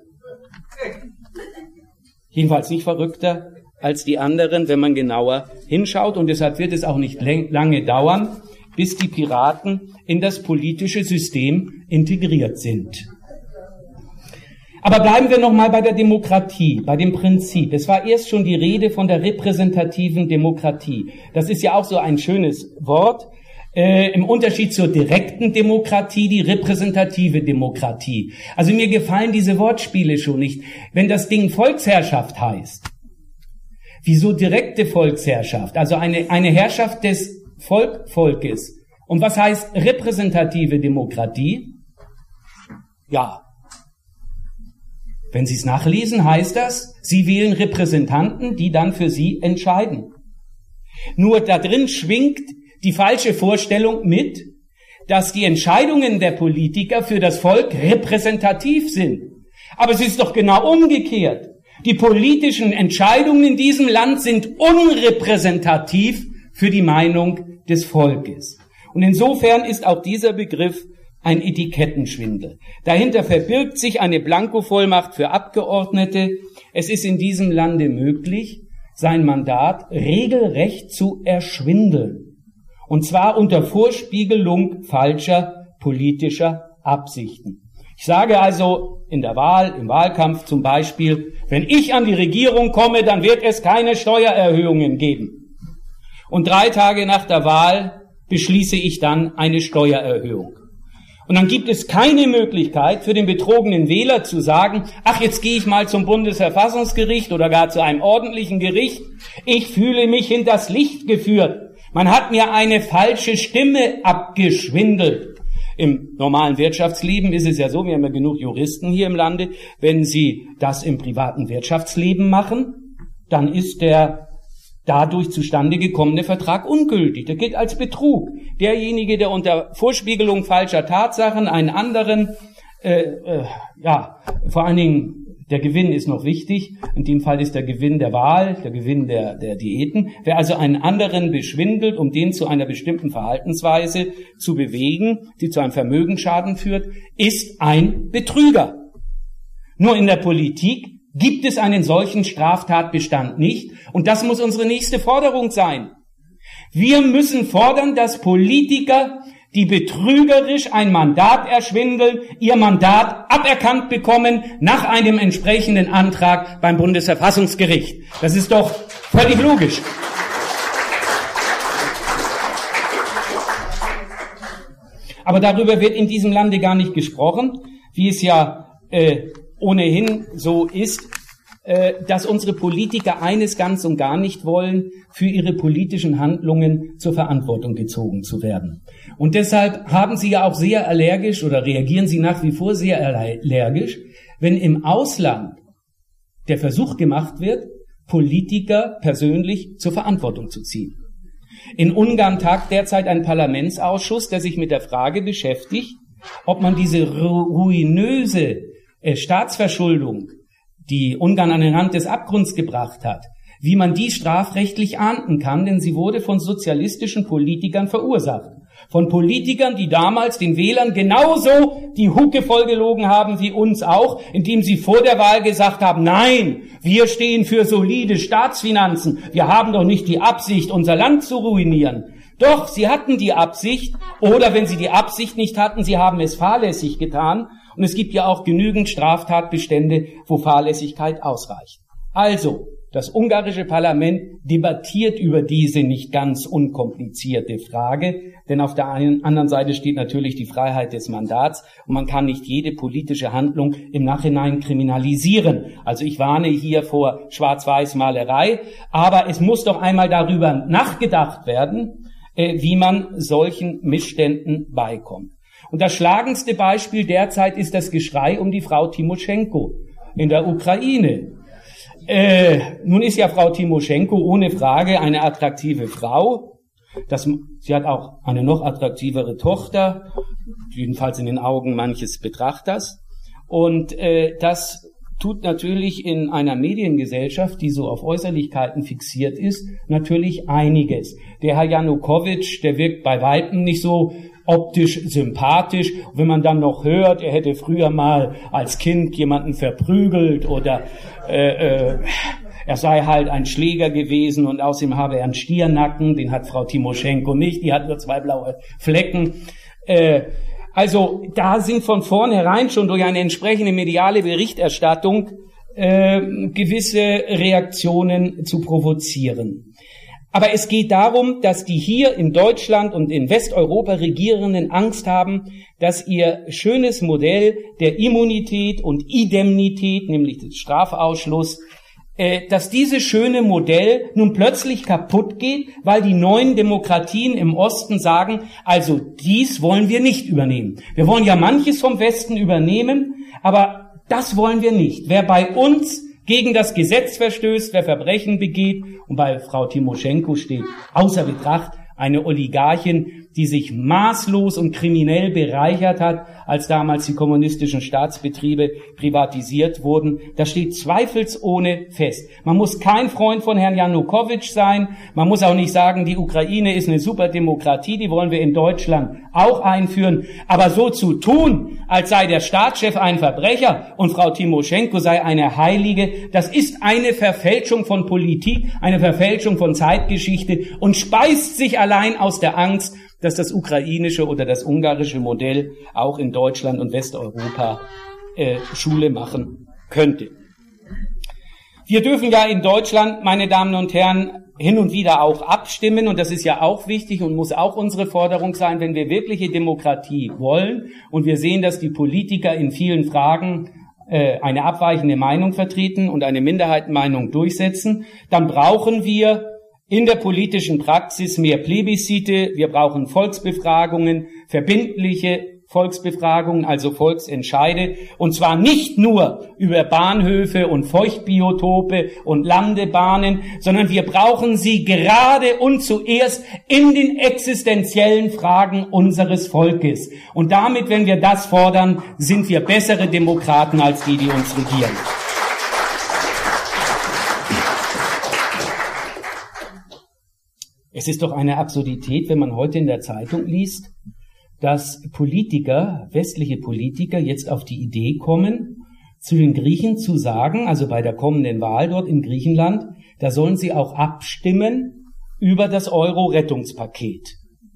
Jedenfalls nicht verrückter als die anderen, wenn man genauer hinschaut. Und deshalb wird es auch nicht lange dauern, bis die Piraten in das politische System integriert sind. Aber bleiben wir noch mal bei der Demokratie, bei dem Prinzip. Es war erst schon die Rede von der repräsentativen Demokratie. Das ist ja auch so ein schönes Wort. Äh, im Unterschied zur direkten Demokratie, die repräsentative Demokratie. Also mir gefallen diese Wortspiele schon nicht. Wenn das Ding Volksherrschaft heißt, wieso direkte Volksherrschaft? Also eine, eine Herrschaft des Volk, Volkes. Und was heißt repräsentative Demokratie? Ja, wenn Sie es nachlesen, heißt das, Sie wählen Repräsentanten, die dann für Sie entscheiden. Nur da drin schwingt die falsche Vorstellung mit, dass die Entscheidungen der Politiker für das Volk repräsentativ sind. Aber es ist doch genau umgekehrt. Die politischen Entscheidungen in diesem Land sind unrepräsentativ für die Meinung des Volkes. Und insofern ist auch dieser Begriff ein Etikettenschwindel. Dahinter verbirgt sich eine Blankovollmacht für Abgeordnete. Es ist in diesem Lande möglich, sein Mandat regelrecht zu erschwindeln. Und zwar unter Vorspiegelung falscher politischer Absichten. Ich sage also in der Wahl, im Wahlkampf zum Beispiel, wenn ich an die Regierung komme, dann wird es keine Steuererhöhungen geben. Und drei Tage nach der Wahl beschließe ich dann eine Steuererhöhung. Und dann gibt es keine Möglichkeit für den betrogenen Wähler zu sagen, ach, jetzt gehe ich mal zum Bundesverfassungsgericht oder gar zu einem ordentlichen Gericht. Ich fühle mich hinters Licht geführt. Man hat mir eine falsche Stimme abgeschwindelt. Im normalen Wirtschaftsleben ist es ja so, wir haben ja genug Juristen hier im Lande, wenn Sie das im privaten Wirtschaftsleben machen, dann ist der dadurch zustande gekommene Vertrag ungültig. Der gilt als Betrug. Derjenige, der unter Vorspiegelung falscher Tatsachen einen anderen, äh, äh, ja, vor allen Dingen der Gewinn ist noch wichtig. In dem Fall ist der Gewinn der Wahl, der Gewinn der, der Diäten. Wer also einen anderen beschwindelt, um den zu einer bestimmten Verhaltensweise zu bewegen, die zu einem Vermögensschaden führt, ist ein Betrüger. Nur in der Politik gibt es einen solchen Straftatbestand nicht. Und das muss unsere nächste Forderung sein. Wir müssen fordern, dass Politiker, die betrügerisch ein Mandat erschwindeln, ihr Mandat aberkannt bekommen nach einem entsprechenden Antrag beim Bundesverfassungsgericht. Das ist doch völlig logisch. Aber darüber wird in diesem Lande gar nicht gesprochen, wie es ja äh, ohnehin so ist, äh, dass unsere Politiker eines ganz und gar nicht wollen, für ihre politischen Handlungen zur Verantwortung gezogen zu werden. Und deshalb haben sie ja auch sehr allergisch oder reagieren sie nach wie vor sehr allergisch, wenn im Ausland der Versuch gemacht wird, Politiker persönlich zur Verantwortung zu ziehen. In Ungarn tagt derzeit ein Parlamentsausschuss, der sich mit der Frage beschäftigt, ob man diese ruinöse äh, Staatsverschuldung, die Ungarn an den Rand des Abgrunds gebracht hat, wie man die strafrechtlich ahnden kann, denn sie wurde von sozialistischen Politikern verursacht. Von Politikern, die damals den Wählern genauso die Hucke vollgelogen haben wie uns auch, indem sie vor der Wahl gesagt haben, nein, wir stehen für solide Staatsfinanzen, wir haben doch nicht die Absicht, unser Land zu ruinieren. Doch, sie hatten die Absicht, oder wenn sie die Absicht nicht hatten, sie haben es fahrlässig getan. Und es gibt ja auch genügend Straftatbestände, wo Fahrlässigkeit ausreicht. Also, das ungarische Parlament debattiert über diese nicht ganz unkomplizierte Frage, denn auf der einen anderen Seite steht natürlich die Freiheit des Mandats und man kann nicht jede politische Handlung im Nachhinein kriminalisieren. Also ich warne hier vor Schwarz-Weiß-Malerei, aber es muss doch einmal darüber nachgedacht werden, wie man solchen Missständen beikommt. Und das schlagendste Beispiel derzeit ist das Geschrei um die Frau Timoschenko in der Ukraine. Äh, nun ist ja Frau Timoschenko ohne Frage eine attraktive Frau. Das, sie hat auch eine noch attraktivere Tochter, jedenfalls in den Augen manches Betrachters. Und äh, das tut natürlich in einer Mediengesellschaft, die so auf Äußerlichkeiten fixiert ist, natürlich einiges. Der Herr Janukowitsch, der wirkt bei Weitem nicht so optisch sympathisch. Wenn man dann noch hört, er hätte früher mal als Kind jemanden verprügelt oder äh, äh, er sei halt ein Schläger gewesen und außerdem habe er einen Stiernacken, den hat Frau Timoschenko nicht, die hat nur zwei blaue Flecken. Äh, also da sind von vornherein schon durch eine entsprechende mediale Berichterstattung äh, gewisse Reaktionen zu provozieren. Aber es geht darum, dass die hier in Deutschland und in Westeuropa Regierenden Angst haben, dass ihr schönes Modell der Immunität und Indemnität, nämlich des Strafausschluss, äh, dass dieses schöne Modell nun plötzlich kaputt geht, weil die neuen Demokratien im Osten sagen, also dies wollen wir nicht übernehmen. Wir wollen ja manches vom Westen übernehmen, aber das wollen wir nicht. Wer bei uns gegen das Gesetz verstößt, wer Verbrechen begeht, und bei Frau Timoschenko steht außer Betracht eine Oligarchin, die sich maßlos und kriminell bereichert hat, als damals die kommunistischen Staatsbetriebe privatisiert wurden. Das steht zweifelsohne fest. Man muss kein Freund von Herrn Janukowitsch sein. Man muss auch nicht sagen, die Ukraine ist eine super Demokratie, die wollen wir in Deutschland auch einführen. Aber so zu tun, als sei der Staatschef ein Verbrecher und Frau Timoschenko sei eine Heilige, das ist eine Verfälschung von Politik, eine Verfälschung von Zeitgeschichte und speist sich allein aus der Angst, dass das ukrainische oder das ungarische Modell auch in Deutschland und Westeuropa äh, Schule machen könnte. Wir dürfen ja in Deutschland, meine Damen und Herren, hin und wieder auch abstimmen und das ist ja auch wichtig und muss auch unsere Forderung sein, wenn wir wirkliche Demokratie wollen und wir sehen, dass die Politiker in vielen Fragen äh, eine abweichende Meinung vertreten und eine Minderheitenmeinung durchsetzen, dann brauchen wir in der politischen Praxis mehr Plebiszite, wir brauchen Volksbefragungen, verbindliche Volksbefragungen, also Volksentscheide, und zwar nicht nur über Bahnhöfe und Feuchtbiotope und Landebahnen, sondern wir brauchen sie gerade und zuerst in den existenziellen Fragen unseres Volkes. Und damit, wenn wir das fordern, sind wir bessere Demokraten als die, die uns regieren. Es ist doch eine Absurdität, wenn man heute in der Zeitung liest, dass Politiker, westliche Politiker, jetzt auf die Idee kommen, zu den Griechen zu sagen, also bei der kommenden Wahl dort in Griechenland, da sollen sie auch abstimmen über das Euro-Rettungspaket.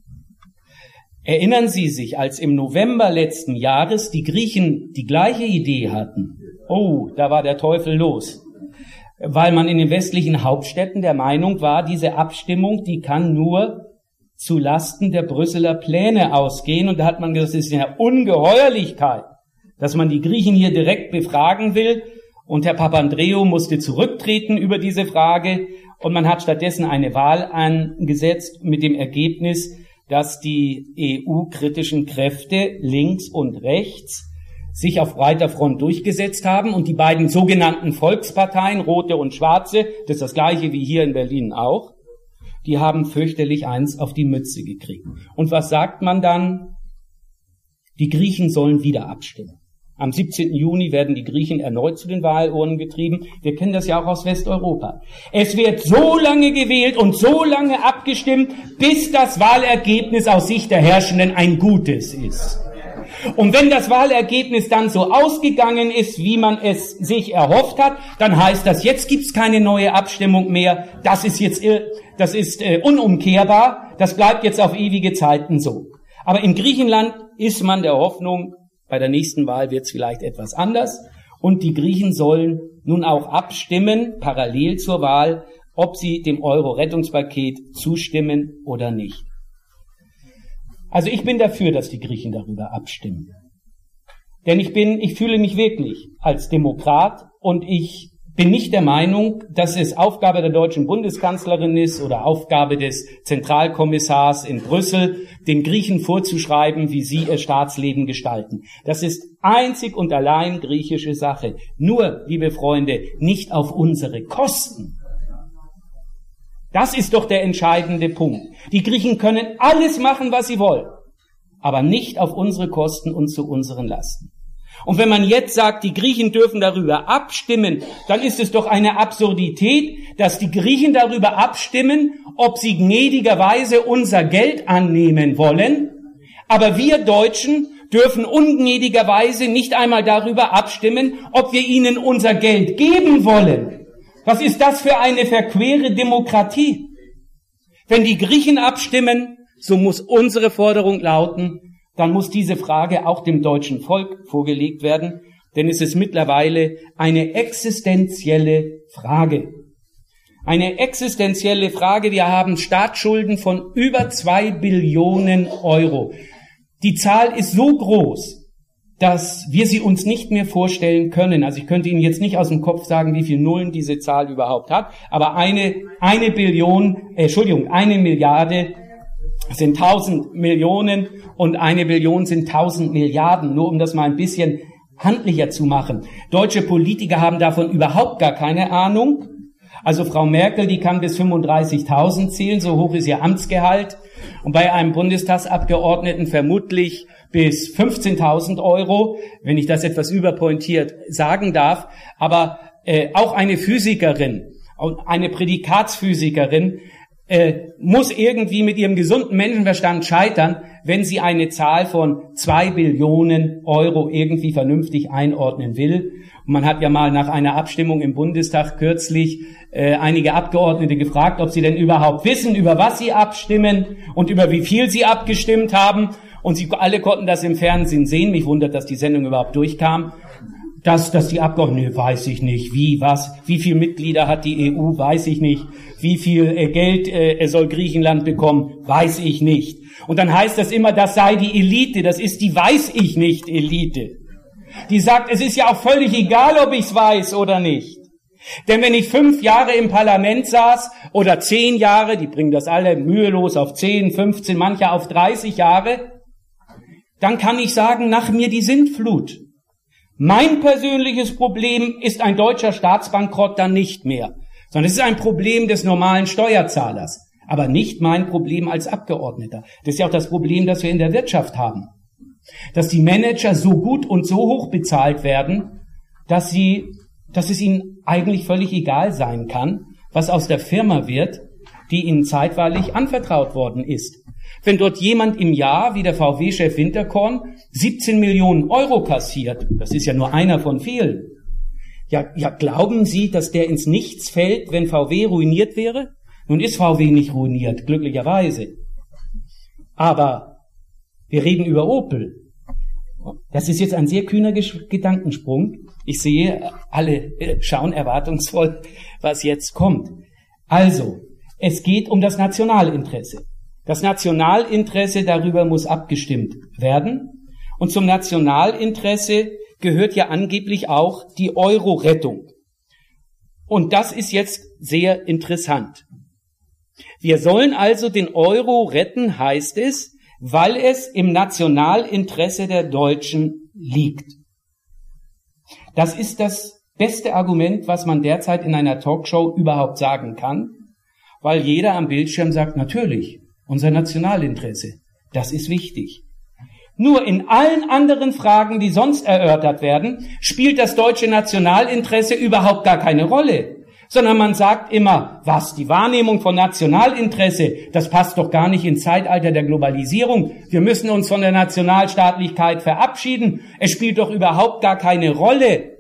Erinnern Sie sich, als im November letzten Jahres die Griechen die gleiche Idee hatten? Oh, da war der Teufel los. Weil man in den westlichen Hauptstädten der Meinung war, diese Abstimmung, die kann nur zu Lasten der Brüsseler Pläne ausgehen. Und da hat man gesagt, es ist eine Ungeheuerlichkeit, dass man die Griechen hier direkt befragen will. Und Herr Papandreou musste zurücktreten über diese Frage. Und man hat stattdessen eine Wahl angesetzt mit dem Ergebnis, dass die E U-kritischen Kräfte links und rechts sich auf breiter Front durchgesetzt haben und die beiden sogenannten Volksparteien, Rote und Schwarze, das ist das gleiche wie hier in Berlin auch, die haben fürchterlich eins auf die Mütze gekriegt. Und was sagt man dann? Die Griechen sollen wieder abstimmen. Am siebzehnten Juni werden die Griechen erneut zu den Wahlurnen getrieben. Wir kennen das ja auch aus Westeuropa. Es wird so lange gewählt und so lange abgestimmt, bis das Wahlergebnis aus Sicht der Herrschenden ein gutes ist. Und wenn das Wahlergebnis dann so ausgegangen ist, wie man es sich erhofft hat, dann heißt das, jetzt gibt's keine neue Abstimmung mehr, das ist jetzt das ist äh, unumkehrbar, das bleibt jetzt auf ewige Zeiten so. Aber in Griechenland ist man der Hoffnung, bei der nächsten Wahl wird's vielleicht etwas anders und die Griechen sollen nun auch abstimmen, parallel zur Wahl, ob sie dem Euro-Rettungspaket zustimmen oder nicht. Also ich bin dafür, dass die Griechen darüber abstimmen. Denn ich bin, ich fühle mich wirklich als Demokrat und ich bin nicht der Meinung, dass es Aufgabe der deutschen Bundeskanzlerin ist oder Aufgabe des Zentralkommissars in Brüssel, den Griechen vorzuschreiben, wie sie ihr Staatsleben gestalten. Das ist einzig und allein griechische Sache. Nur, liebe Freunde, nicht auf unsere Kosten. Das ist doch der entscheidende Punkt. Die Griechen können alles machen, was sie wollen, aber nicht auf unsere Kosten und zu unseren Lasten. Und wenn man jetzt sagt, die Griechen dürfen darüber abstimmen, dann ist es doch eine Absurdität, dass die Griechen darüber abstimmen, ob sie gnädigerweise unser Geld annehmen wollen, aber wir Deutschen dürfen ungnädigerweise nicht einmal darüber abstimmen, ob wir ihnen unser Geld geben wollen. Was ist das für eine verquere Demokratie? Wenn die Griechen abstimmen, so muss unsere Forderung lauten, dann muss diese Frage auch dem deutschen Volk vorgelegt werden, denn es ist mittlerweile eine existenzielle Frage. Eine existenzielle Frage. Wir haben Staatsschulden von über zwei Billionen Euro. Die Zahl ist so groß, dass wir sie uns nicht mehr vorstellen können. Also ich könnte Ihnen jetzt nicht aus dem Kopf sagen, wie viel Nullen diese Zahl überhaupt hat, aber eine, eine Billion, äh, Entschuldigung, eine Milliarde sind tausend Millionen und eine Billion sind tausend Milliarden, nur um das mal ein bisschen handlicher zu machen. Deutsche Politiker haben davon überhaupt gar keine Ahnung. Also Frau Merkel, die kann bis fünfunddreißigtausend zählen, so hoch ist ihr Amtsgehalt. Und bei einem Bundestagsabgeordneten vermutlich bis fünfzehntausend Euro, wenn ich das etwas überpointiert sagen darf. Aber äh, auch eine Physikerin, eine Prädikatsphysikerin, äh, muss irgendwie mit ihrem gesunden Menschenverstand scheitern, wenn sie eine Zahl von zwei Billionen Euro irgendwie vernünftig einordnen will. Und man hat ja mal nach einer Abstimmung im Bundestag kürzlich äh, einige Abgeordnete gefragt, ob sie denn überhaupt wissen, über was sie abstimmen und über wie viel sie abgestimmt haben. Und sie alle konnten das im Fernsehen sehen. Mich wundert, dass die Sendung überhaupt durchkam. Dass, dass die Abgeordneten, nee, weiß ich nicht, wie, was, wie viel Mitglieder hat die E U, weiß ich nicht, wie viel äh, Geld äh, soll Griechenland bekommen, weiß ich nicht. Und dann heißt das immer, das sei die Elite, das ist die weiß ich nicht Elite. Die sagt, es ist ja auch völlig egal, ob ich's weiß oder nicht. Denn wenn ich fünf Jahre im Parlament saß oder zehn Jahre, die bringen das alle mühelos auf zehn, fünfzehn, manche auf dreißig Jahre, dann kann ich sagen, nach mir die Sintflut. Mein persönliches Problem ist ein deutscher Staatsbankrott dann nicht mehr, sondern es ist ein Problem des normalen Steuerzahlers, aber nicht mein Problem als Abgeordneter. Das ist ja auch das Problem, das wir in der Wirtschaft haben, dass die Manager so gut und so hoch bezahlt werden, dass sie, dass es ihnen eigentlich völlig egal sein kann, was aus der Firma wird, die ihnen zeitweilig anvertraut worden ist. Wenn dort jemand im Jahr, wie der V W-Chef Winterkorn, siebzehn Millionen Euro kassiert, das ist ja nur einer von vielen, ja, ja, glauben Sie, dass der ins Nichts fällt, wenn V W ruiniert wäre? Nun ist V W nicht ruiniert, glücklicherweise. Aber wir reden über Opel. Das ist jetzt ein sehr kühner Gedankensprung. Ich sehe, alle schauen erwartungsvoll, was jetzt kommt. Also, es geht um das Nationalinteresse. Das Nationalinteresse, darüber muss abgestimmt werden. Und zum Nationalinteresse gehört ja angeblich auch die Euro-Rettung. Und das ist jetzt sehr interessant. Wir sollen also den Euro retten, heißt es, weil es im Nationalinteresse der Deutschen liegt. Das ist das beste Argument, was man derzeit in einer Talkshow überhaupt sagen kann, weil jeder am Bildschirm sagt, natürlich, unser Nationalinteresse, das ist wichtig. Nur in allen anderen Fragen, die sonst erörtert werden, spielt das deutsche Nationalinteresse überhaupt gar keine Rolle. Sondern man sagt immer, was, die Wahrnehmung von Nationalinteresse, das passt doch gar nicht ins Zeitalter der Globalisierung. Wir müssen uns von der Nationalstaatlichkeit verabschieden. Es spielt doch überhaupt gar keine Rolle,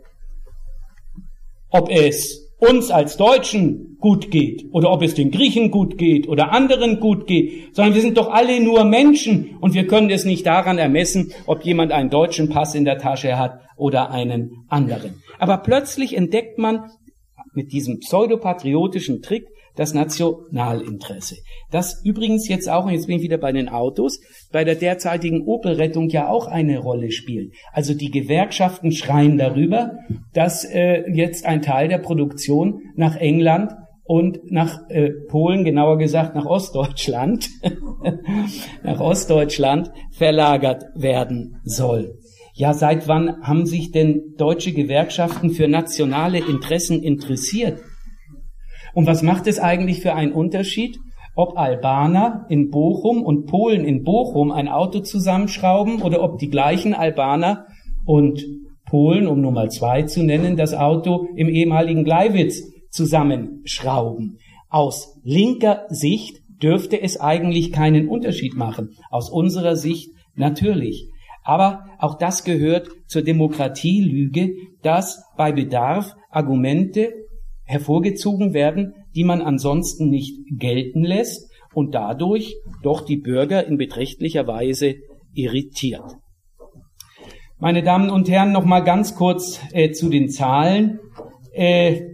ob es uns als Deutschen gut geht oder ob es den Griechen gut geht oder anderen gut geht, sondern wir sind doch alle nur Menschen und wir können es nicht daran ermessen, ob jemand einen deutschen Pass in der Tasche hat oder einen anderen. Aber plötzlich entdeckt man mit diesem pseudopatriotischen Trick das Nationalinteresse. Das übrigens jetzt auch, und jetzt bin ich wieder bei den Autos, bei der derzeitigen Opel-Rettung ja auch eine Rolle spielt. Also die Gewerkschaften schreien darüber, dass äh, jetzt ein Teil der Produktion nach England und nach äh, Polen, genauer gesagt nach Ostdeutschland, nach Ostdeutschland verlagert werden soll. Ja, seit wann haben sich denn deutsche Gewerkschaften für nationale Interessen interessiert? Und was macht es eigentlich für einen Unterschied, ob Albaner in Bochum und Polen in Bochum ein Auto zusammenschrauben oder ob die gleichen Albaner und Polen, um nur mal zwei zu nennen, das Auto im ehemaligen Gleiwitz zusammenschrauben? Aus linker Sicht dürfte es eigentlich keinen Unterschied machen. Aus unserer Sicht natürlich. Aber auch das gehört zur Demokratielüge, dass bei Bedarf Argumente hervorgezogen werden, die man ansonsten nicht gelten lässt und dadurch doch die Bürger in beträchtlicher Weise irritiert. Meine Damen und Herren, noch mal ganz kurz äh, zu den Zahlen. Äh,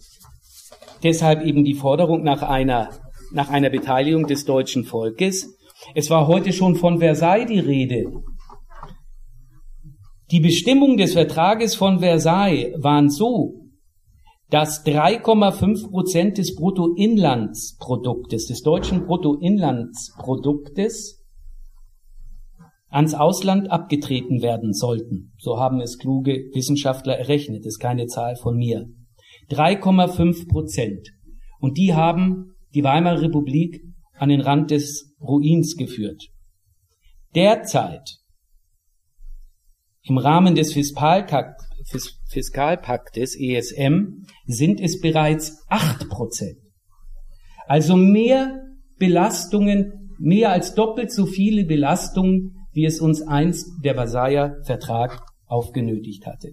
deshalb eben die Forderung nach einer, nach einer Beteiligung des deutschen Volkes. Es war heute schon von Versailles die Rede. Die Bestimmungen des Vertrages von Versailles waren so, dass drei Komma fünf Prozent des Bruttoinlandsproduktes, des deutschen Bruttoinlandsproduktes, ans Ausland abgetreten werden sollten. So haben es kluge Wissenschaftler errechnet, das ist keine Zahl von mir. drei Komma fünf Prozent. Und die haben die Weimarer Republik an den Rand des Ruins geführt. Derzeit, im Rahmen des Fiskalpakt, Fiskalpaktes E S M, sind es bereits acht Prozent. Also mehr Belastungen, mehr als doppelt so viele Belastungen, wie es uns einst der Versailler Vertrag aufgenötigt hatte.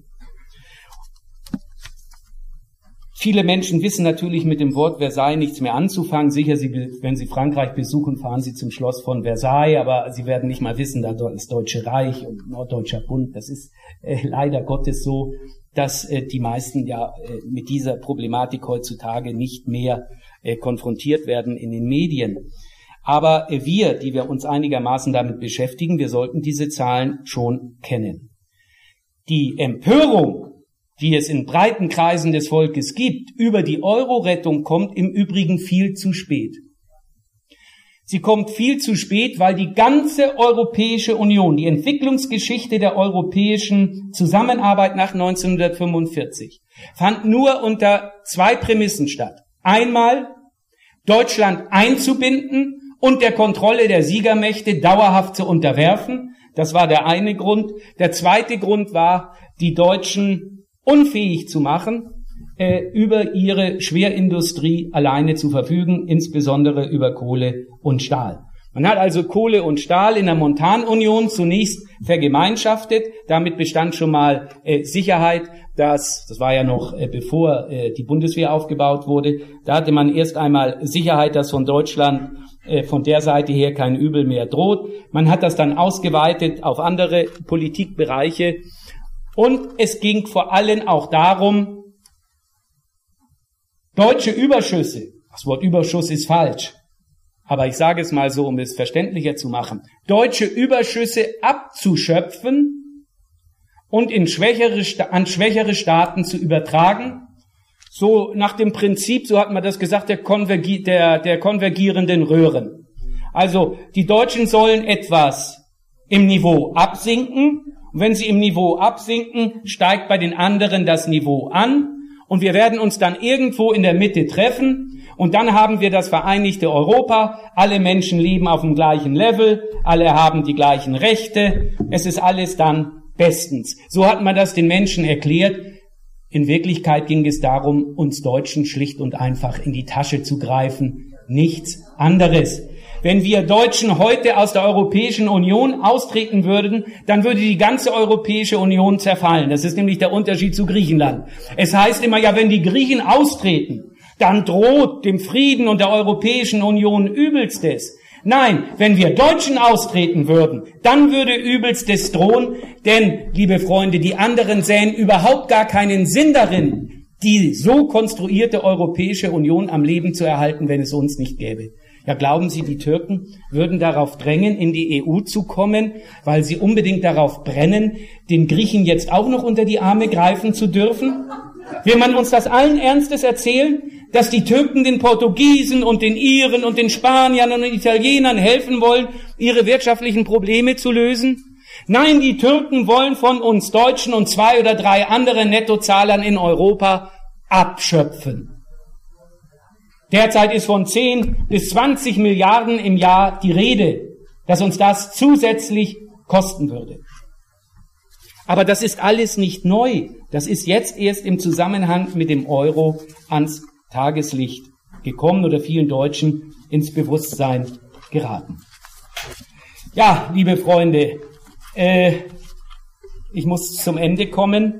Viele Menschen wissen natürlich mit dem Wort Versailles nichts mehr anzufangen. Sicher, Sie, wenn Sie Frankreich besuchen, fahren Sie zum Schloss von Versailles, aber Sie werden nicht mal wissen, da das Deutsche Reich und Norddeutscher Bund. Das ist äh, leider Gottes so, dass äh, die meisten ja äh, mit dieser Problematik heutzutage nicht mehr äh, konfrontiert werden in den Medien. Aber äh, wir, die wir uns einigermaßen damit beschäftigen, wir sollten diese Zahlen schon kennen. Die Empörung die es in breiten Kreisen des Volkes gibt, über die Euro-Rettung kommt im Übrigen viel zu spät. Sie kommt viel zu spät, weil die ganze Europäische Union, die Entwicklungsgeschichte der europäischen Zusammenarbeit nach neunzehnhundertfünfundvierzig, fand nur unter zwei Prämissen statt. Einmal Deutschland einzubinden und der Kontrolle der Siegermächte dauerhaft zu unterwerfen. Das war der eine Grund. Der zweite Grund war, die Deutschen unfähig zu machen, äh, über ihre Schwerindustrie alleine zu verfügen, insbesondere über Kohle und Stahl. Man hat also Kohle und Stahl in der Montanunion zunächst vergemeinschaftet. Damit bestand schon mal äh, Sicherheit, dass, das war ja noch äh, bevor äh, die Bundeswehr aufgebaut wurde, da hatte man erst einmal Sicherheit, dass von Deutschland äh, von der Seite her kein Übel mehr droht. Man hat das dann ausgeweitet auf andere Politikbereiche. Und es ging vor allem auch darum, deutsche Überschüsse, das Wort Überschuss ist falsch, aber ich sage es mal so, um es verständlicher zu machen, deutsche Überschüsse abzuschöpfen und in schwächere, an schwächere Staaten zu übertragen, so nach dem Prinzip, so hat man das gesagt, der, konvergi- der, der konvergierenden Röhren. Also die Deutschen sollen etwas im Niveau absinken, und wenn sie im Niveau absinken, steigt bei den anderen das Niveau an, und wir werden uns dann irgendwo in der Mitte treffen und dann haben wir das vereinigte Europa. Alle Menschen leben auf dem gleichen Level, alle haben die gleichen Rechte. Es ist alles dann bestens. So hat man das den Menschen erklärt. In Wirklichkeit ging es darum, uns Deutschen schlicht und einfach in die Tasche zu greifen. Nichts anderes. Wenn wir Deutschen heute aus der Europäischen Union austreten würden, dann würde die ganze Europäische Union zerfallen. Das ist nämlich der Unterschied zu Griechenland. Es heißt immer, ja, wenn die Griechen austreten, dann droht dem Frieden und der Europäischen Union Übelstes. Nein, wenn wir Deutschen austreten würden, dann würde Übelstes drohen, denn, liebe Freunde, die anderen sähen überhaupt gar keinen Sinn darin, die so konstruierte Europäische Union am Leben zu erhalten, wenn es uns nicht gäbe. Ja, glauben Sie, die Türken würden darauf drängen, in die E U zu kommen, weil sie unbedingt darauf brennen, den Griechen jetzt auch noch unter die Arme greifen zu dürfen? Will man uns das allen Ernstes erzählen, dass die Türken den Portugiesen und den Iren und den Spaniern und den Italienern helfen wollen, ihre wirtschaftlichen Probleme zu lösen? Nein, die Türken wollen von uns Deutschen und zwei oder drei anderen Nettozahlern in Europa abschöpfen. Derzeit ist von zehn bis zwanzig Milliarden im Jahr die Rede, dass uns das zusätzlich kosten würde. Aber das ist alles nicht neu. Das ist jetzt erst im Zusammenhang mit dem Euro ans Tageslicht gekommen oder vielen Deutschen ins Bewusstsein geraten. Ja, liebe Freunde, äh, ich muss zum Ende kommen.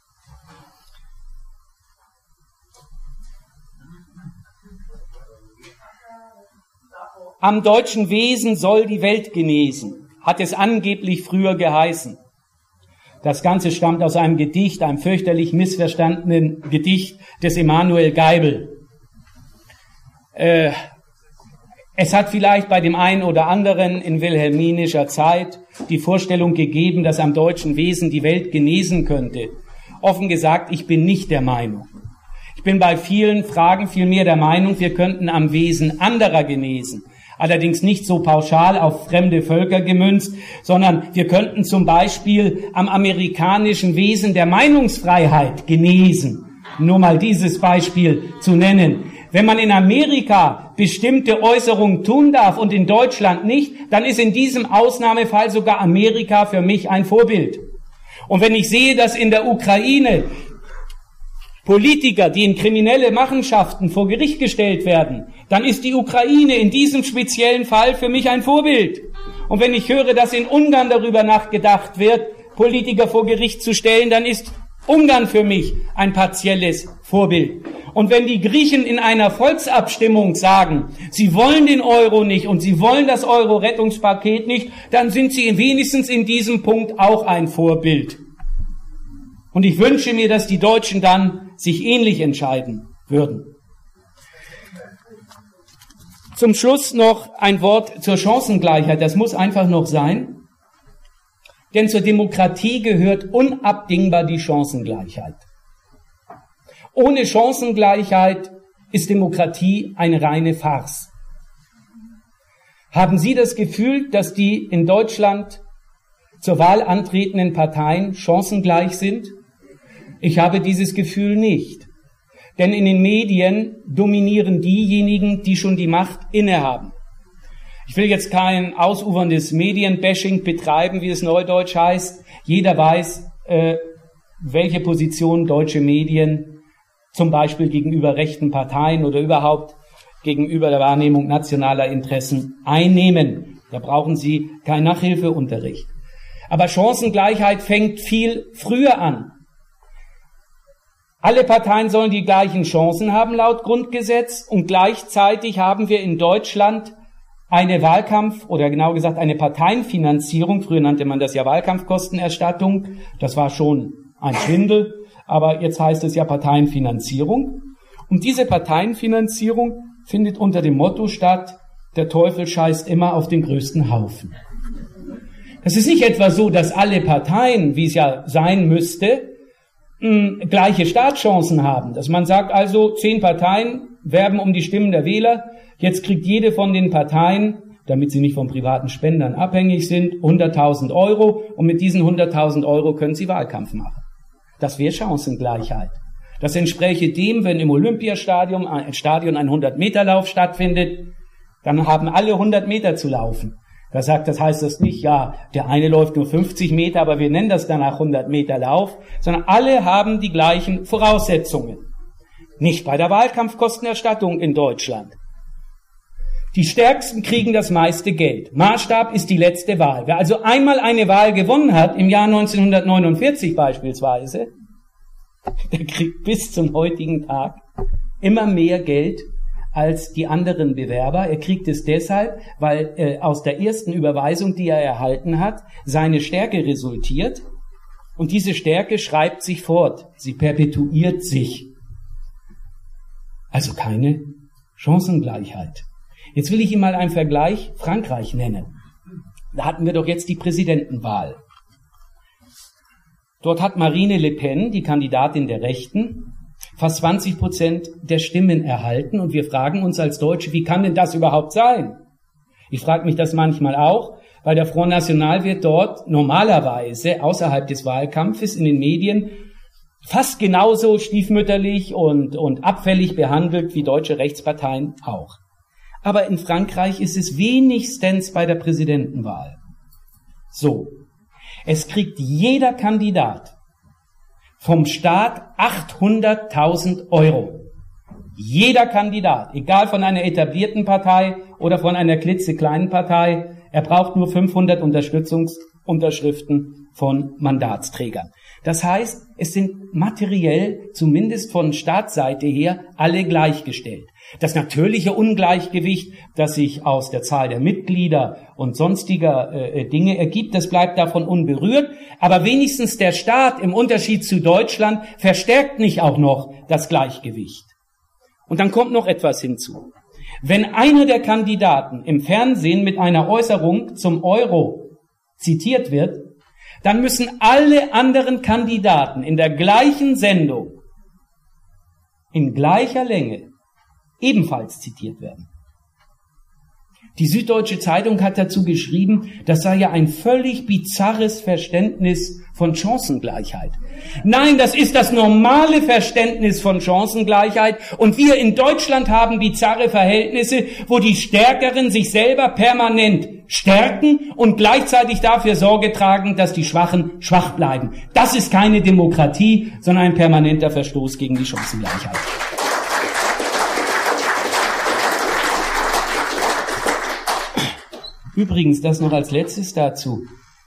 Am deutschen Wesen soll die Welt genesen, hat es angeblich früher geheißen. Das Ganze stammt aus einem Gedicht, einem fürchterlich missverstandenen Gedicht des Emanuel Geibel. Äh, es hat vielleicht bei dem einen oder anderen in wilhelminischer Zeit die Vorstellung gegeben, dass am deutschen Wesen die Welt genesen könnte. Offen gesagt, ich bin nicht der Meinung. Ich bin bei vielen Fragen vielmehr der Meinung, wir könnten am Wesen anderer genesen. Allerdings nicht so pauschal auf fremde Völker gemünzt, sondern wir könnten zum Beispiel am amerikanischen Wesen der Meinungsfreiheit genesen. Nur mal dieses Beispiel zu nennen. Wenn man in Amerika bestimmte Äußerungen tun darf und in Deutschland nicht, dann ist in diesem Ausnahmefall sogar Amerika für mich ein Vorbild. Und wenn ich sehe, dass in der Ukraine Politiker, die in kriminelle Machenschaften vor Gericht gestellt werden, dann ist die Ukraine in diesem speziellen Fall für mich ein Vorbild. Und wenn ich höre, dass in Ungarn darüber nachgedacht wird, Politiker vor Gericht zu stellen, dann ist Ungarn für mich ein partielles Vorbild. Und wenn die Griechen in einer Volksabstimmung sagen, sie wollen den Euro nicht und sie wollen das Euro-Rettungspaket nicht, dann sind sie wenigstens in diesem Punkt auch ein Vorbild. Und ich wünsche mir, dass die Deutschen dann sich ähnlich entscheiden würden. Zum Schluss noch ein Wort zur Chancengleichheit. Das muss einfach noch sein. Denn zur Demokratie gehört unabdingbar die Chancengleichheit. Ohne Chancengleichheit ist Demokratie eine reine Farce. Haben Sie das Gefühl, dass die in Deutschland zur Wahl antretenden Parteien chancengleich sind? Ich habe dieses Gefühl nicht. Denn in den Medien dominieren diejenigen, die schon die Macht innehaben. Ich will jetzt kein ausuferndes Medienbashing betreiben, wie es neudeutsch heißt. Jeder weiß, äh, welche Position deutsche Medien zum Beispiel gegenüber rechten Parteien oder überhaupt gegenüber der Wahrnehmung nationaler Interessen einnehmen. Da brauchen Sie keinen Nachhilfeunterricht. Aber Chancengleichheit fängt viel früher an. Alle Parteien sollen die gleichen Chancen haben laut Grundgesetz und gleichzeitig haben wir in Deutschland eine Wahlkampf- oder genau gesagt eine Parteienfinanzierung. Früher nannte man das ja Wahlkampfkostenerstattung. Das war schon ein Schwindel, aber jetzt heißt es ja Parteienfinanzierung. Und diese Parteienfinanzierung findet unter dem Motto statt, der Teufel scheißt immer auf den größten Haufen. Das ist nicht etwa so, dass alle Parteien, wie es ja sein müsste, mh, gleiche Startchancen haben. Dass man sagt, also zehn Parteien werben um die Stimmen der Wähler, jetzt kriegt jede von den Parteien, damit sie nicht von privaten Spendern abhängig sind, hunderttausend Euro und mit diesen hunderttausend Euro können sie Wahlkampf machen. Das wäre Chancengleichheit. Das entspräche dem, wenn im Olympiastadion ein Stadion ein hundert-Meter-Lauf stattfindet, dann haben alle hundert Meter zu laufen. Da sagt, das heißt das nicht, ja, der eine läuft nur fünfzig Meter, aber wir nennen das danach hundert-Meter-Lauf, sondern alle haben die gleichen Voraussetzungen. Nicht bei der Wahlkampfkostenerstattung in Deutschland. Die Stärksten kriegen das meiste Geld. Maßstab ist die letzte Wahl. Wer also einmal eine Wahl gewonnen hat, im Jahr neunzehnhundertneunundvierzig beispielsweise, der kriegt bis zum heutigen Tag immer mehr Geld als die anderen Bewerber. Er kriegt es deshalb, weil äh, aus der ersten Überweisung, die er erhalten hat, seine Stärke resultiert. Und diese Stärke schreibt sich fort. Sie perpetuiert sich. Also keine Chancengleichheit. Jetzt will ich Ihnen mal einen Vergleich Frankreich nennen. Da hatten wir doch jetzt die Präsidentenwahl. Dort hat Marine Le Pen, die Kandidatin der Rechten, fast zwanzig Prozent der Stimmen erhalten. Und wir fragen uns als Deutsche, wie kann denn das überhaupt sein? Ich frage mich das manchmal auch, weil der Front National wird dort normalerweise außerhalb des Wahlkampfes in den Medien fast genauso stiefmütterlich und, und abfällig behandelt wie deutsche Rechtsparteien auch. Aber in Frankreich ist es wenigstens bei der Präsidentenwahl so. Es kriegt jeder Kandidat vom Staat achthunderttausend Euro. Jeder Kandidat, egal von einer etablierten Partei oder von einer klitzekleinen Partei, er braucht nur fünfhundert Unterstützungsunterschriften von Mandatsträgern. Das heißt, es sind materiell, zumindest von Staatsseite her, alle gleichgestellt. Das natürliche Ungleichgewicht, das sich aus der Zahl der Mitglieder und sonstiger äh, Dinge ergibt, das bleibt davon unberührt. Aber wenigstens der Staat im Unterschied zu Deutschland verstärkt nicht auch noch das Gleichgewicht. Und dann kommt noch etwas hinzu. Wenn einer der Kandidaten im Fernsehen mit einer Äußerung zum Euro zitiert wird, dann müssen alle anderen Kandidaten in der gleichen Sendung in gleicher Länge ebenfalls zitiert werden. Die Süddeutsche Zeitung hat dazu geschrieben, das sei ja ein völlig bizarres Verständnis von Chancengleichheit. Nein, das ist das normale Verständnis von Chancengleichheit und wir in Deutschland haben bizarre Verhältnisse, wo die Stärkeren sich selber permanent stärken und gleichzeitig dafür Sorge tragen, dass die Schwachen schwach bleiben. Das ist keine Demokratie, sondern ein permanenter Verstoß gegen die Chancengleichheit. Übrigens, das noch als letztes dazu.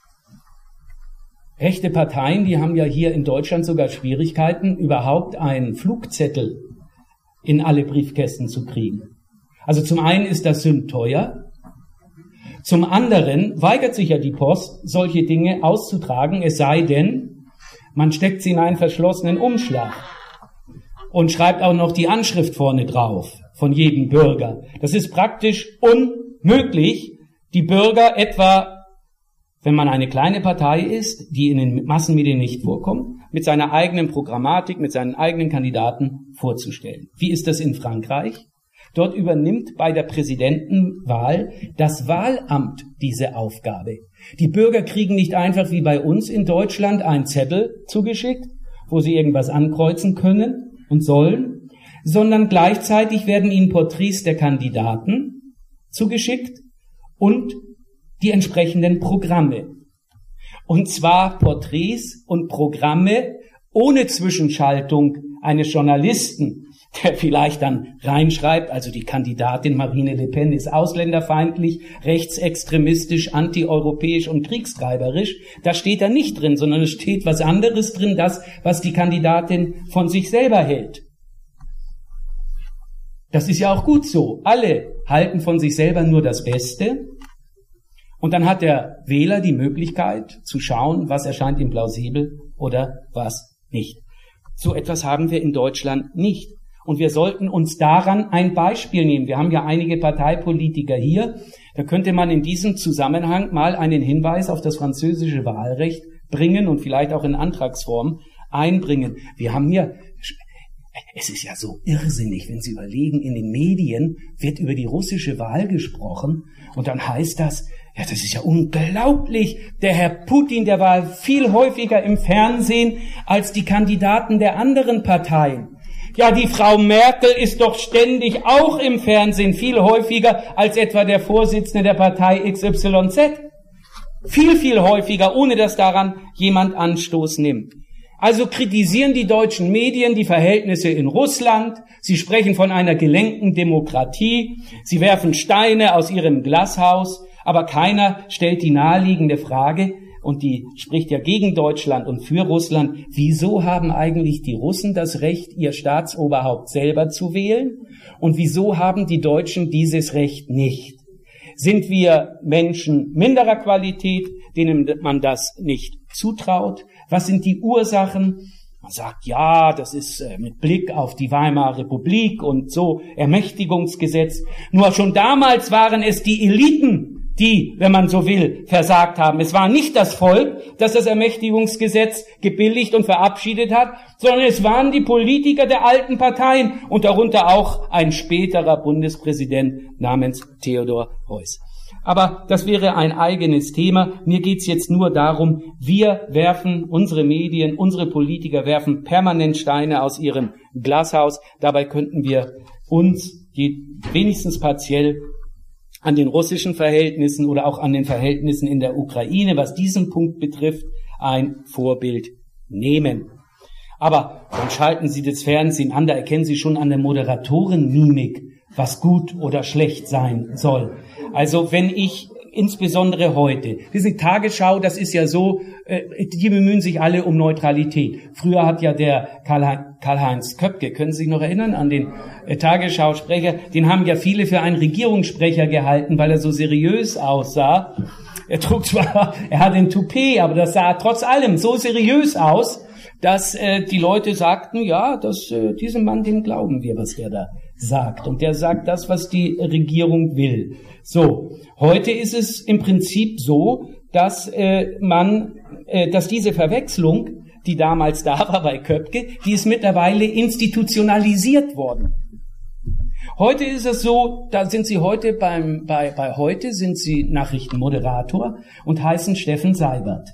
Rechte Parteien, die haben ja hier in Deutschland sogar Schwierigkeiten, überhaupt einen Flugzettel in alle Briefkästen zu kriegen. Also zum einen ist das sündteuer, zum anderen weigert sich ja die Post, solche Dinge auszutragen, es sei denn, man steckt sie in einen verschlossenen Umschlag und schreibt auch noch die Anschrift vorne drauf von jedem Bürger. Das ist praktisch unmöglich, die Bürger etwa wenn man eine kleine Partei ist, die in den Massenmedien nicht vorkommt, mit seiner eigenen Programmatik, mit seinen eigenen Kandidaten vorzustellen. Wie ist das in Frankreich? Dort übernimmt bei der Präsidentenwahl das Wahlamt diese Aufgabe. Die Bürger kriegen nicht einfach wie bei uns in Deutschland einen Zettel zugeschickt, wo sie irgendwas ankreuzen können und sollen, sondern gleichzeitig werden ihnen Porträts der Kandidaten zugeschickt und die entsprechenden Programme. Und zwar Porträts und Programme ohne Zwischenschaltung eines Journalisten, der vielleicht dann reinschreibt, also die Kandidatin Marine Le Pen ist ausländerfeindlich, rechtsextremistisch, antieuropäisch und kriegstreiberisch. Da steht da nicht drin, sondern es steht was anderes drin, das, was die Kandidatin von sich selber hält. Das ist ja auch gut so. Alle halten von sich selber nur das Beste. Und dann hat der Wähler die Möglichkeit zu schauen, was erscheint ihm plausibel oder was nicht. So etwas haben wir in Deutschland nicht. Und wir sollten uns daran ein Beispiel nehmen. Wir haben ja einige Parteipolitiker hier. Da könnte man in diesem Zusammenhang mal einen Hinweis auf das französische Wahlrecht bringen und vielleicht auch in Antragsform einbringen. Wir haben hier, es ist ja so irrsinnig, wenn Sie überlegen, in den Medien wird über die russische Wahl gesprochen und dann heißt das, ja, das ist ja unglaublich. Der Herr Putin, der war viel häufiger im Fernsehen als die Kandidaten der anderen Parteien. Ja, die Frau Merkel ist doch ständig auch im Fernsehen, viel häufiger als etwa der Vorsitzende der Partei X Y Z. Viel, viel häufiger, ohne dass daran jemand Anstoß nimmt. Also kritisieren die deutschen Medien die Verhältnisse in Russland. Sie sprechen von einer gelenkten Demokratie. Sie werfen Steine aus ihrem Glashaus. Aber keiner stellt die naheliegende Frage, und die spricht ja gegen Deutschland und für Russland, wieso haben eigentlich die Russen das Recht, ihr Staatsoberhaupt selber zu wählen? Und wieso haben die Deutschen dieses Recht nicht? Sind wir Menschen minderer Qualität, denen man das nicht zutraut? Was sind die Ursachen? Man sagt, ja, das ist mit Blick auf die Weimarer Republik und so Ermächtigungsgesetz. Nur schon damals waren es die Eliten, die, wenn man so will, versagt haben. Es war nicht das Volk, das das Ermächtigungsgesetz gebilligt und verabschiedet hat, sondern es waren die Politiker der alten Parteien und darunter auch ein späterer Bundespräsident namens Theodor Heuss. Aber das wäre ein eigenes Thema. Mir geht's jetzt nur darum, wir werfen, unsere Medien, unsere Politiker werfen permanent Steine aus ihrem Glashaus. Dabei könnten wir uns die, wenigstens partiell an den russischen Verhältnissen oder auch an den Verhältnissen in der Ukraine, was diesen Punkt betrifft, ein Vorbild nehmen. Aber dann schalten Sie das Fernsehen an, da erkennen Sie schon an der Moderatorenmimik, was gut oder schlecht sein soll. Also wenn ich insbesondere heute, diese Tagesschau, das ist ja so, äh, die bemühen sich alle um Neutralität. Früher hat ja der Karl-Heinz Köpke, können Sie sich noch erinnern an den äh, Tagesschausprecher, den haben ja viele für einen Regierungssprecher gehalten, weil er so seriös aussah. Er trug zwar, er hat ein Toupet, aber das sah trotz allem so seriös aus, dass äh, die Leute sagten, ja, dass äh, diesem Mann, dem glauben wir, was der da sagt. Und der sagt das, was die Regierung will. So, heute ist es im Prinzip so, dass äh, man, äh, dass diese Verwechslung, die damals da war bei Köpke, die ist mittlerweile institutionalisiert worden. Heute ist es so, da sind Sie heute beim, bei, bei heute sind Sie Nachrichtenmoderator und heißen Steffen Seibert.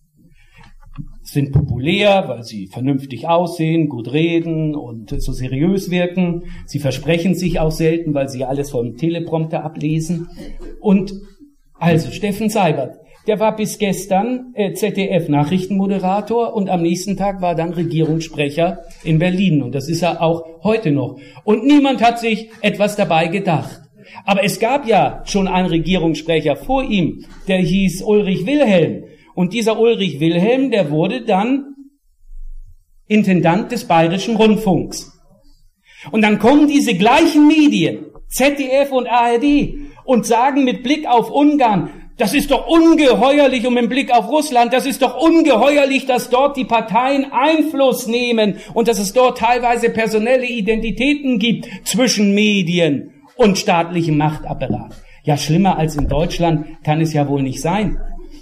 Sind populär, weil sie vernünftig aussehen, gut reden und so seriös wirken. Sie versprechen sich auch selten, weil sie alles vom Teleprompter ablesen. Und also Steffen Seibert, der war bis gestern äh, Z D F-Nachrichtenmoderator und am nächsten Tag war dann Regierungssprecher in Berlin. Und das ist er auch heute noch. Und niemand hat sich etwas dabei gedacht. Aber es gab ja schon einen Regierungssprecher vor ihm, der hieß Ulrich Wilhelm. Und dieser Ulrich Wilhelm, der wurde dann Intendant des Bayerischen Rundfunks. Und dann kommen diese gleichen Medien, Z D F und A R D, und sagen mit Blick auf Ungarn, das ist doch ungeheuerlich, und mit Blick auf Russland, das ist doch ungeheuerlich, dass dort die Parteien Einfluss nehmen und dass es dort teilweise personelle Identitäten gibt zwischen Medien und staatlichem Machtapparat. Ja, schlimmer als in Deutschland kann es ja wohl nicht sein.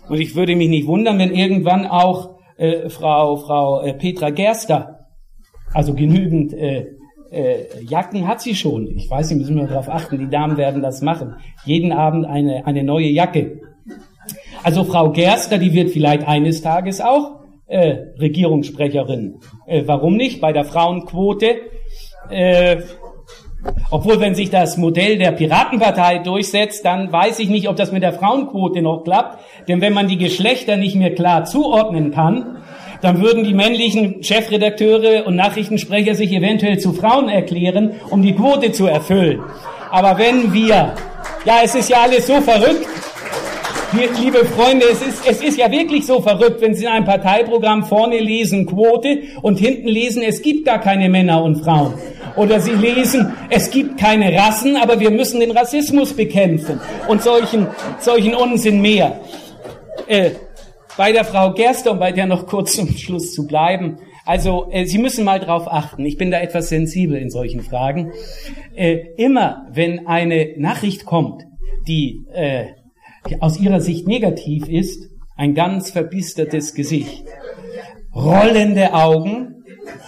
Und ich würde mich nicht wundern, wenn irgendwann auch äh, Frau Frau äh, Petra Gerster, also genügend äh, äh, Jacken hat sie schon. Ich weiß nicht, müssen wir darauf achten, die Damen werden das machen. Jeden Abend eine eine neue Jacke. Also Frau Gerster, die wird vielleicht eines Tages auch äh, Regierungssprecherin. Äh, warum nicht? Bei der Frauenquote. Äh, Obwohl, wenn sich das Modell der Piratenpartei durchsetzt, dann weiß ich nicht, ob das mit der Frauenquote noch klappt. Denn wenn man die Geschlechter nicht mehr klar zuordnen kann, dann würden die männlichen Chefredakteure und Nachrichtensprecher sich eventuell zu Frauen erklären, um die Quote zu erfüllen. Aber wenn wir, ja, es ist ja alles so verrückt. Wir, liebe Freunde, es ist, es ist ja wirklich so verrückt, wenn Sie in einem Parteiprogramm vorne lesen Quote und hinten lesen, es gibt gar keine Männer und Frauen. Oder Sie lesen, es gibt keine Rassen, aber wir müssen den Rassismus bekämpfen. Und solchen, solchen Unsinn mehr. Äh, bei der Frau Gerster, um bei der noch kurz zum Schluss zu bleiben. Also, äh, Sie müssen mal drauf achten. Ich bin da etwas sensibel in solchen Fragen. Äh, immer, wenn eine Nachricht kommt, die, äh, aus ihrer Sicht negativ ist, ein ganz verbistertes Gesicht, rollende Augen,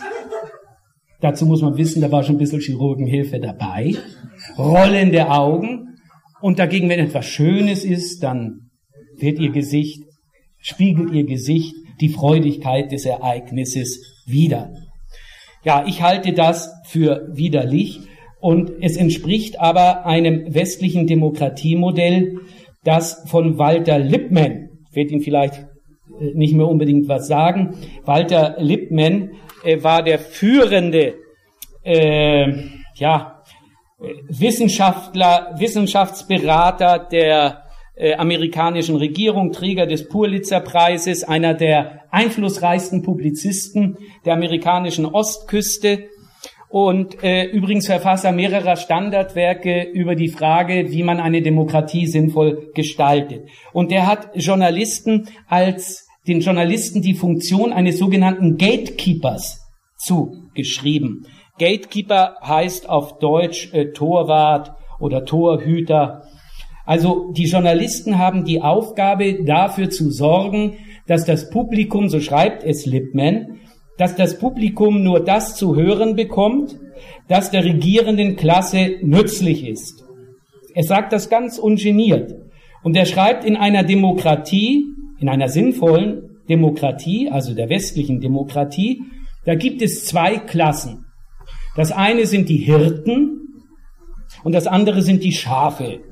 dazu muss man wissen, da war schon ein bisschen Chirurgenhilfe dabei, rollende Augen, und dagegen, wenn etwas Schönes ist, dann wird ihr Gesicht, spiegelt ihr Gesicht die Freudigkeit des Ereignisses wider. Ja, ich halte das für widerlich, und es entspricht aber einem westlichen Demokratiemodell, das von Walter Lippmann, ich werde Ihnen vielleicht nicht mehr unbedingt was sagen, Walter Lippmann äh, war der führende äh, ja, Wissenschaftler, Wissenschaftsberater der äh, amerikanischen Regierung, Träger des Pulitzer-Preises, einer der einflussreichsten Publizisten der amerikanischen Ostküste, und äh, übrigens Verfasser mehrerer Standardwerke über die Frage, wie man eine Demokratie sinnvoll gestaltet. Und der hat Journalisten als den Journalisten die Funktion eines sogenannten Gatekeepers zugeschrieben. Gatekeeper heißt auf Deutsch äh, Torwart oder Torhüter. Also die Journalisten haben die Aufgabe, dafür zu sorgen, dass das Publikum, so schreibt es Lippmann, dass das Publikum nur das zu hören bekommt, das der regierenden Klasse nützlich ist. Er sagt das ganz ungeniert. Und er schreibt, in einer Demokratie, in einer sinnvollen Demokratie, also der westlichen Demokratie, da gibt es zwei Klassen. Das eine sind die Hirten und das andere sind die Schafe.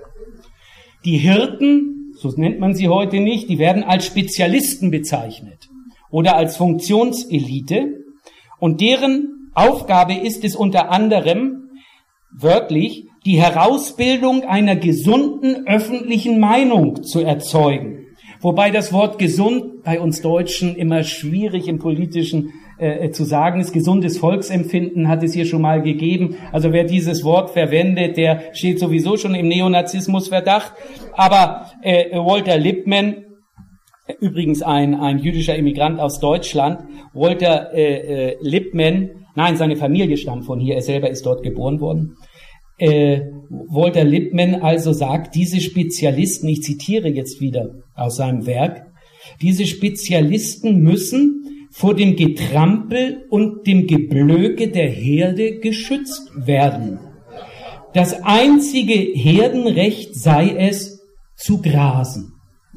Die Hirten, so nennt man sie heute nicht, die werden als Spezialisten bezeichnet oder als Funktionselite, und deren Aufgabe ist es unter anderem, wörtlich, die Herausbildung einer gesunden öffentlichen Meinung zu erzeugen. Wobei das Wort gesund bei uns Deutschen immer schwierig im Politischen äh, zu sagen ist. Gesundes Volksempfinden hat es hier schon mal gegeben. Also wer dieses Wort verwendet, der steht sowieso schon im Neonazismusverdacht. Aber äh, Walter Lippmann, übrigens ein, ein jüdischer Immigrant aus Deutschland, Walter äh, äh, Lippmann, nein, seine Familie stammt von hier, er selber ist dort geboren worden. Äh, Walter Lippmann also sagt, diese Spezialisten, ich zitiere jetzt wieder aus seinem Werk, diese Spezialisten müssen vor dem Getrampel und dem Geblöke der Herde geschützt werden. Das einzige Herdenrecht sei es, zu grasen.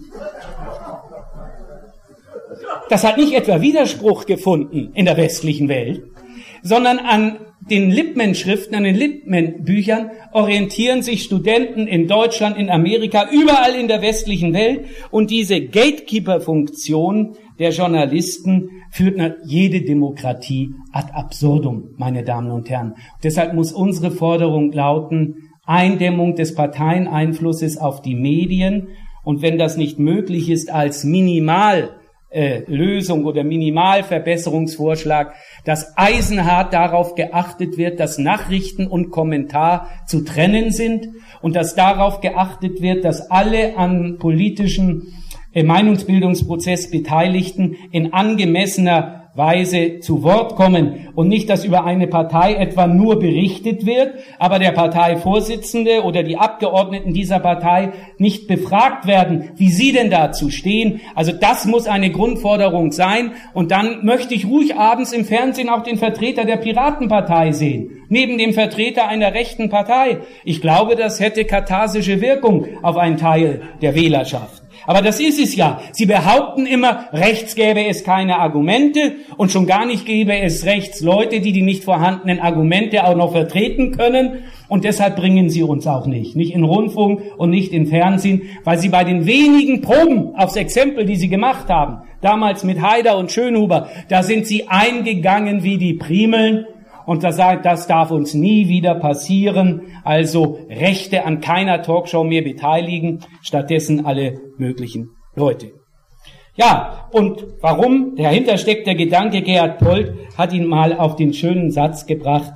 Das hat nicht etwa Widerspruch gefunden in der westlichen Welt, sondern an den Lippmann-Schriften, an den Lippmann-Büchern orientieren sich Studenten in Deutschland, in Amerika, überall in der westlichen Welt. Und diese Gatekeeper-Funktion der Journalisten führt jede Demokratie ad absurdum, meine Damen und Herren. Und deshalb muss unsere Forderung lauten, Eindämmung des Parteieneinflusses auf die Medien. Und wenn das nicht möglich ist, als Minimal Äh, Lösung oder Minimalverbesserungsvorschlag, dass eisenhart darauf geachtet wird, dass Nachrichten und Kommentar zu trennen sind und dass darauf geachtet wird, dass alle an politischen äh, Meinungsbildungsprozess Beteiligten in angemessener Weise zu Wort kommen und nicht, dass über eine Partei etwa nur berichtet wird, aber der Parteivorsitzende oder die Abgeordneten dieser Partei nicht befragt werden, wie sie denn dazu stehen. Also das muss eine Grundforderung sein. Und dann möchte ich ruhig abends im Fernsehen auch den Vertreter der Piratenpartei sehen, neben dem Vertreter einer rechten Partei. Ich glaube, das hätte katharsische Wirkung auf einen Teil der Wählerschaft. Aber das ist es ja. Sie behaupten immer, rechts gäbe es keine Argumente und schon gar nicht gäbe es rechts Leute, die die nicht vorhandenen Argumente auch noch vertreten können. Und deshalb bringen sie uns auch nicht. Nicht in Rundfunk und nicht in Fernsehen, weil sie bei den wenigen Proben aufs Exempel, die sie gemacht haben, damals mit Haider und Schönhuber, da sind sie eingegangen wie die Primeln. Und das sagt, das darf uns nie wieder passieren. Also Rechte an keiner Talkshow mehr beteiligen, stattdessen alle möglichen Leute. Ja, und warum? Dahinter steckt der Gedanke, Gerhard Polt hat ihn mal auf den schönen Satz gebracht: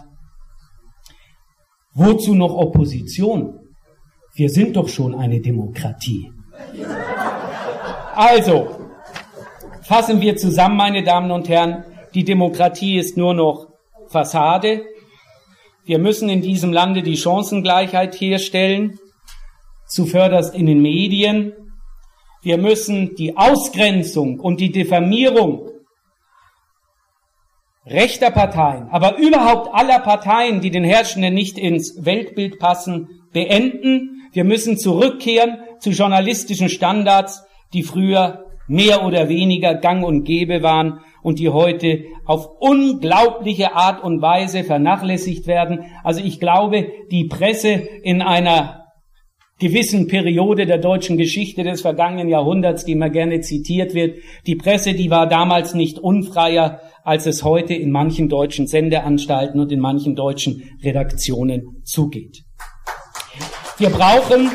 Wozu noch Opposition? Wir sind doch schon eine Demokratie. Also, fassen wir zusammen, meine Damen und Herren, die Demokratie ist nur noch Fassade. Wir müssen in diesem Lande die Chancengleichheit herstellen, zuvörderst in den Medien. Wir müssen die Ausgrenzung und die Diffamierung rechter Parteien, aber überhaupt aller Parteien, die den Herrschenden nicht ins Weltbild passen, beenden. Wir müssen zurückkehren zu journalistischen Standards, die früher mehr oder weniger gang und gäbe waren und die heute auf unglaubliche Art und Weise vernachlässigt werden. Also ich glaube, die Presse in einer gewissen Periode der deutschen Geschichte des vergangenen Jahrhunderts, die immer gerne zitiert wird, die Presse, die war damals nicht unfreier, als es heute in manchen deutschen Sendeanstalten und in manchen deutschen Redaktionen zugeht. Wir brauchen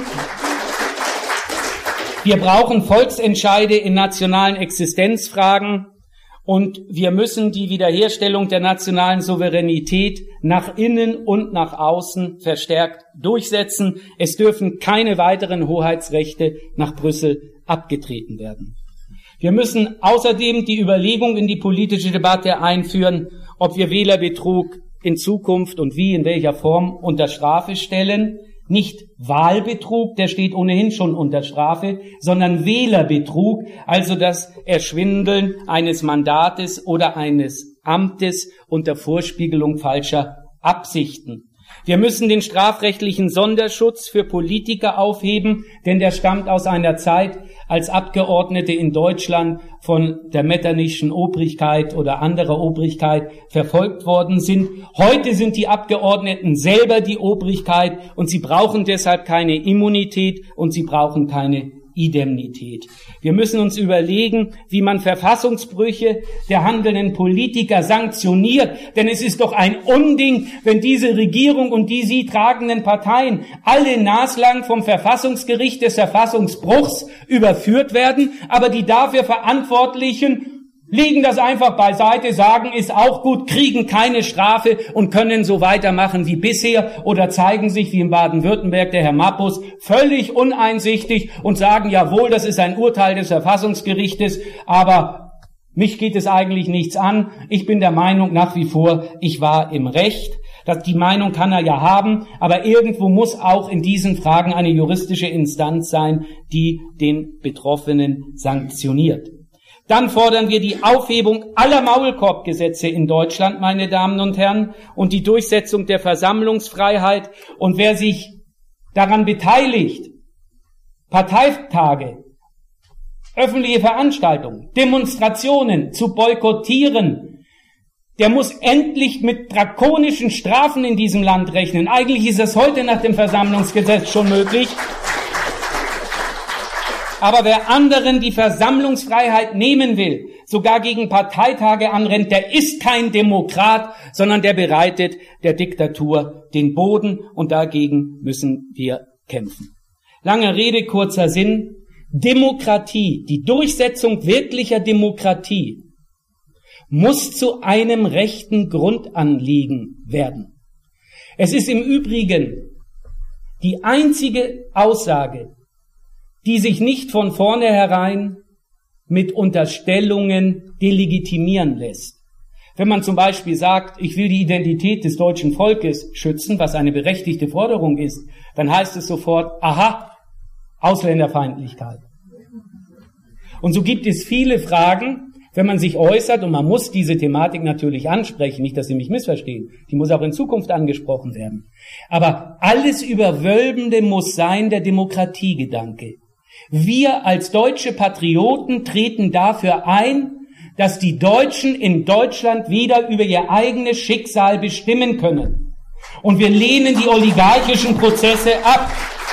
Wir brauchen Volksentscheide in nationalen Existenzfragen und wir müssen die Wiederherstellung der nationalen Souveränität nach innen und nach außen verstärkt durchsetzen. Es dürfen keine weiteren Hoheitsrechte nach Brüssel abgetreten werden. Wir müssen außerdem die Überlegung in die politische Debatte einführen, ob wir Wählerbetrug in Zukunft und wie, in welcher Form unter Strafe stellen. Nicht Wahlbetrug, der steht ohnehin schon unter Strafe, sondern Wählerbetrug, also das Erschwindeln eines Mandates oder eines Amtes unter Vorspiegelung falscher Absichten. Wir müssen den strafrechtlichen Sonderschutz für Politiker aufheben, denn der stammt aus einer Zeit, als Abgeordnete in Deutschland von der Metternich Obrigkeit oder anderer Obrigkeit verfolgt worden sind. Heute sind die Abgeordneten selber die Obrigkeit und sie brauchen deshalb keine Immunität und sie brauchen keine Indemnität. Wir müssen uns überlegen, wie man Verfassungsbrüche der handelnden Politiker sanktioniert, denn es ist doch ein Unding, wenn diese Regierung und die sie tragenden Parteien alle naslang vom Verfassungsgericht des Verfassungsbruchs überführt werden, aber die dafür Verantwortlichen legen das einfach beiseite, sagen, ist auch gut, kriegen keine Strafe und können so weitermachen wie bisher oder zeigen sich, wie in Baden-Württemberg der Herr Mappus, völlig uneinsichtig und sagen, jawohl, das ist ein Urteil des Verfassungsgerichtes, aber mich geht es eigentlich nichts an. Ich bin der Meinung nach wie vor, ich war im Recht. Das, die Meinung kann er ja haben, aber irgendwo muss auch in diesen Fragen eine juristische Instanz sein, die den Betroffenen sanktioniert. Dann fordern wir die Aufhebung aller Maulkorbgesetze in Deutschland, meine Damen und Herren, und die Durchsetzung der Versammlungsfreiheit. Und wer sich daran beteiligt, Parteitage, öffentliche Veranstaltungen, Demonstrationen zu boykottieren, der muss endlich mit drakonischen Strafen in diesem Land rechnen. Eigentlich ist das heute nach dem Versammlungsgesetz schon möglich. Aber wer anderen die Versammlungsfreiheit nehmen will, sogar gegen Parteitage anrennt, der ist kein Demokrat, sondern der bereitet der Diktatur den Boden und dagegen müssen wir kämpfen. Lange Rede, kurzer Sinn. Demokratie, die Durchsetzung wirklicher Demokratie muss zu einem rechten Grundanliegen werden. Es ist im Übrigen die einzige Aussage, die sich nicht von vornherein mit Unterstellungen delegitimieren lässt. Wenn man zum Beispiel sagt, ich will die Identität des deutschen Volkes schützen, was eine berechtigte Forderung ist, dann heißt es sofort, aha, Ausländerfeindlichkeit. Und so gibt es viele Fragen, wenn man sich äußert, und man muss diese Thematik natürlich ansprechen, nicht, dass Sie mich missverstehen, die muss auch in Zukunft angesprochen werden. Aber alles Überwölbende muss sein der Demokratiegedanke. Wir als deutsche Patrioten treten dafür ein, dass die Deutschen in Deutschland wieder über ihr eigenes Schicksal bestimmen können. Und wir lehnen die oligarchischen Prozesse ab.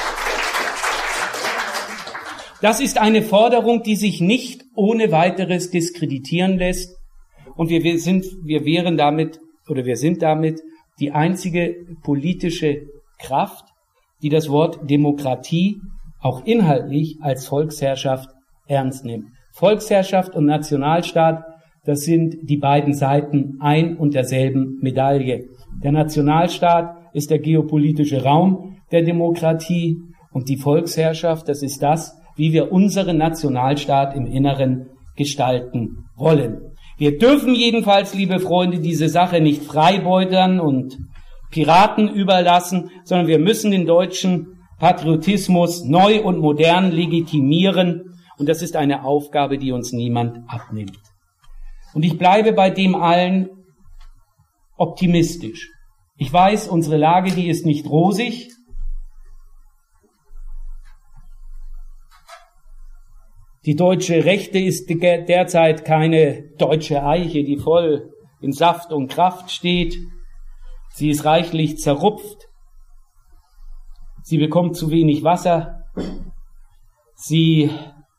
Das ist eine Forderung, die sich nicht ohne weiteres diskreditieren lässt. Und wir, wir sind, wir wären damit, oder wir sind damit die einzige politische Kraft, die das Wort Demokratie auch inhaltlich als Volksherrschaft ernst nimmt. Volksherrschaft und Nationalstaat, das sind die beiden Seiten ein und derselben Medaille. Der Nationalstaat ist der geopolitische Raum der Demokratie und die Volksherrschaft, das ist das, wie wir unseren Nationalstaat im Inneren gestalten wollen. Wir dürfen jedenfalls, liebe Freunde, diese Sache nicht Freibeutern und Piraten überlassen, sondern wir müssen den deutschen Patriotismus neu und modern legitimieren. Und das ist eine Aufgabe, die uns niemand abnimmt. Und ich bleibe bei dem allen optimistisch. Ich weiß, unsere Lage, die ist nicht rosig. Die deutsche Rechte ist derzeit keine deutsche Eiche, die voll in Saft und Kraft steht. Sie ist reichlich zerrupft. Sie bekommt zu wenig Wasser. Sie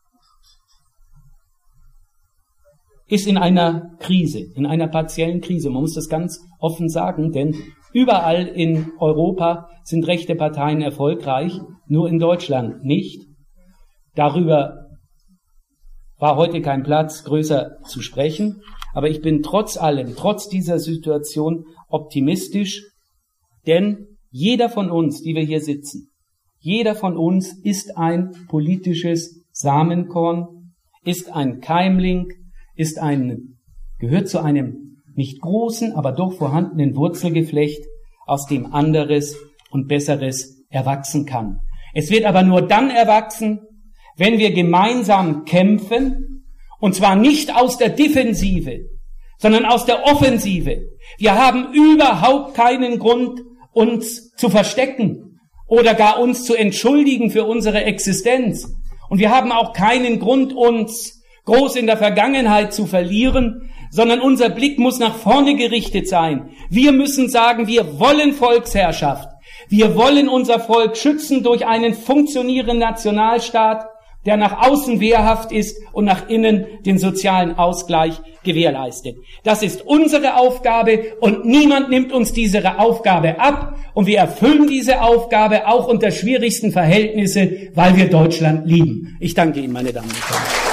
ist in einer Krise, in einer partiellen Krise. Man muss das ganz offen sagen, denn überall in Europa sind rechte Parteien erfolgreich, nur in Deutschland nicht. Darüber war heute kein Platz, größer zu sprechen. Aber ich bin trotz allem, trotz dieser Situation optimistisch, denn jeder von uns, die wir hier sitzen, jeder von uns ist ein politisches Samenkorn, ist ein Keimling, ist ein, gehört zu einem nicht großen, aber doch vorhandenen Wurzelgeflecht, aus dem anderes und Besseres erwachsen kann. Es wird aber nur dann erwachsen, wenn wir gemeinsam kämpfen, und zwar nicht aus der Defensive, sondern aus der Offensive. Wir haben überhaupt keinen Grund, uns zu verstecken oder gar uns zu entschuldigen für unsere Existenz. Und wir haben auch keinen Grund, uns groß in der Vergangenheit zu verlieren, sondern unser Blick muss nach vorne gerichtet sein. Wir müssen sagen, wir wollen Volksherrschaft. Wir wollen unser Volk schützen durch einen funktionierenden Nationalstaat, der nach außen wehrhaft ist und nach innen den sozialen Ausgleich gewährleistet. Das ist unsere Aufgabe und niemand nimmt uns diese Aufgabe ab. Und wir erfüllen diese Aufgabe auch unter schwierigsten Verhältnissen, weil wir Deutschland lieben. Ich danke Ihnen, meine Damen und Herren.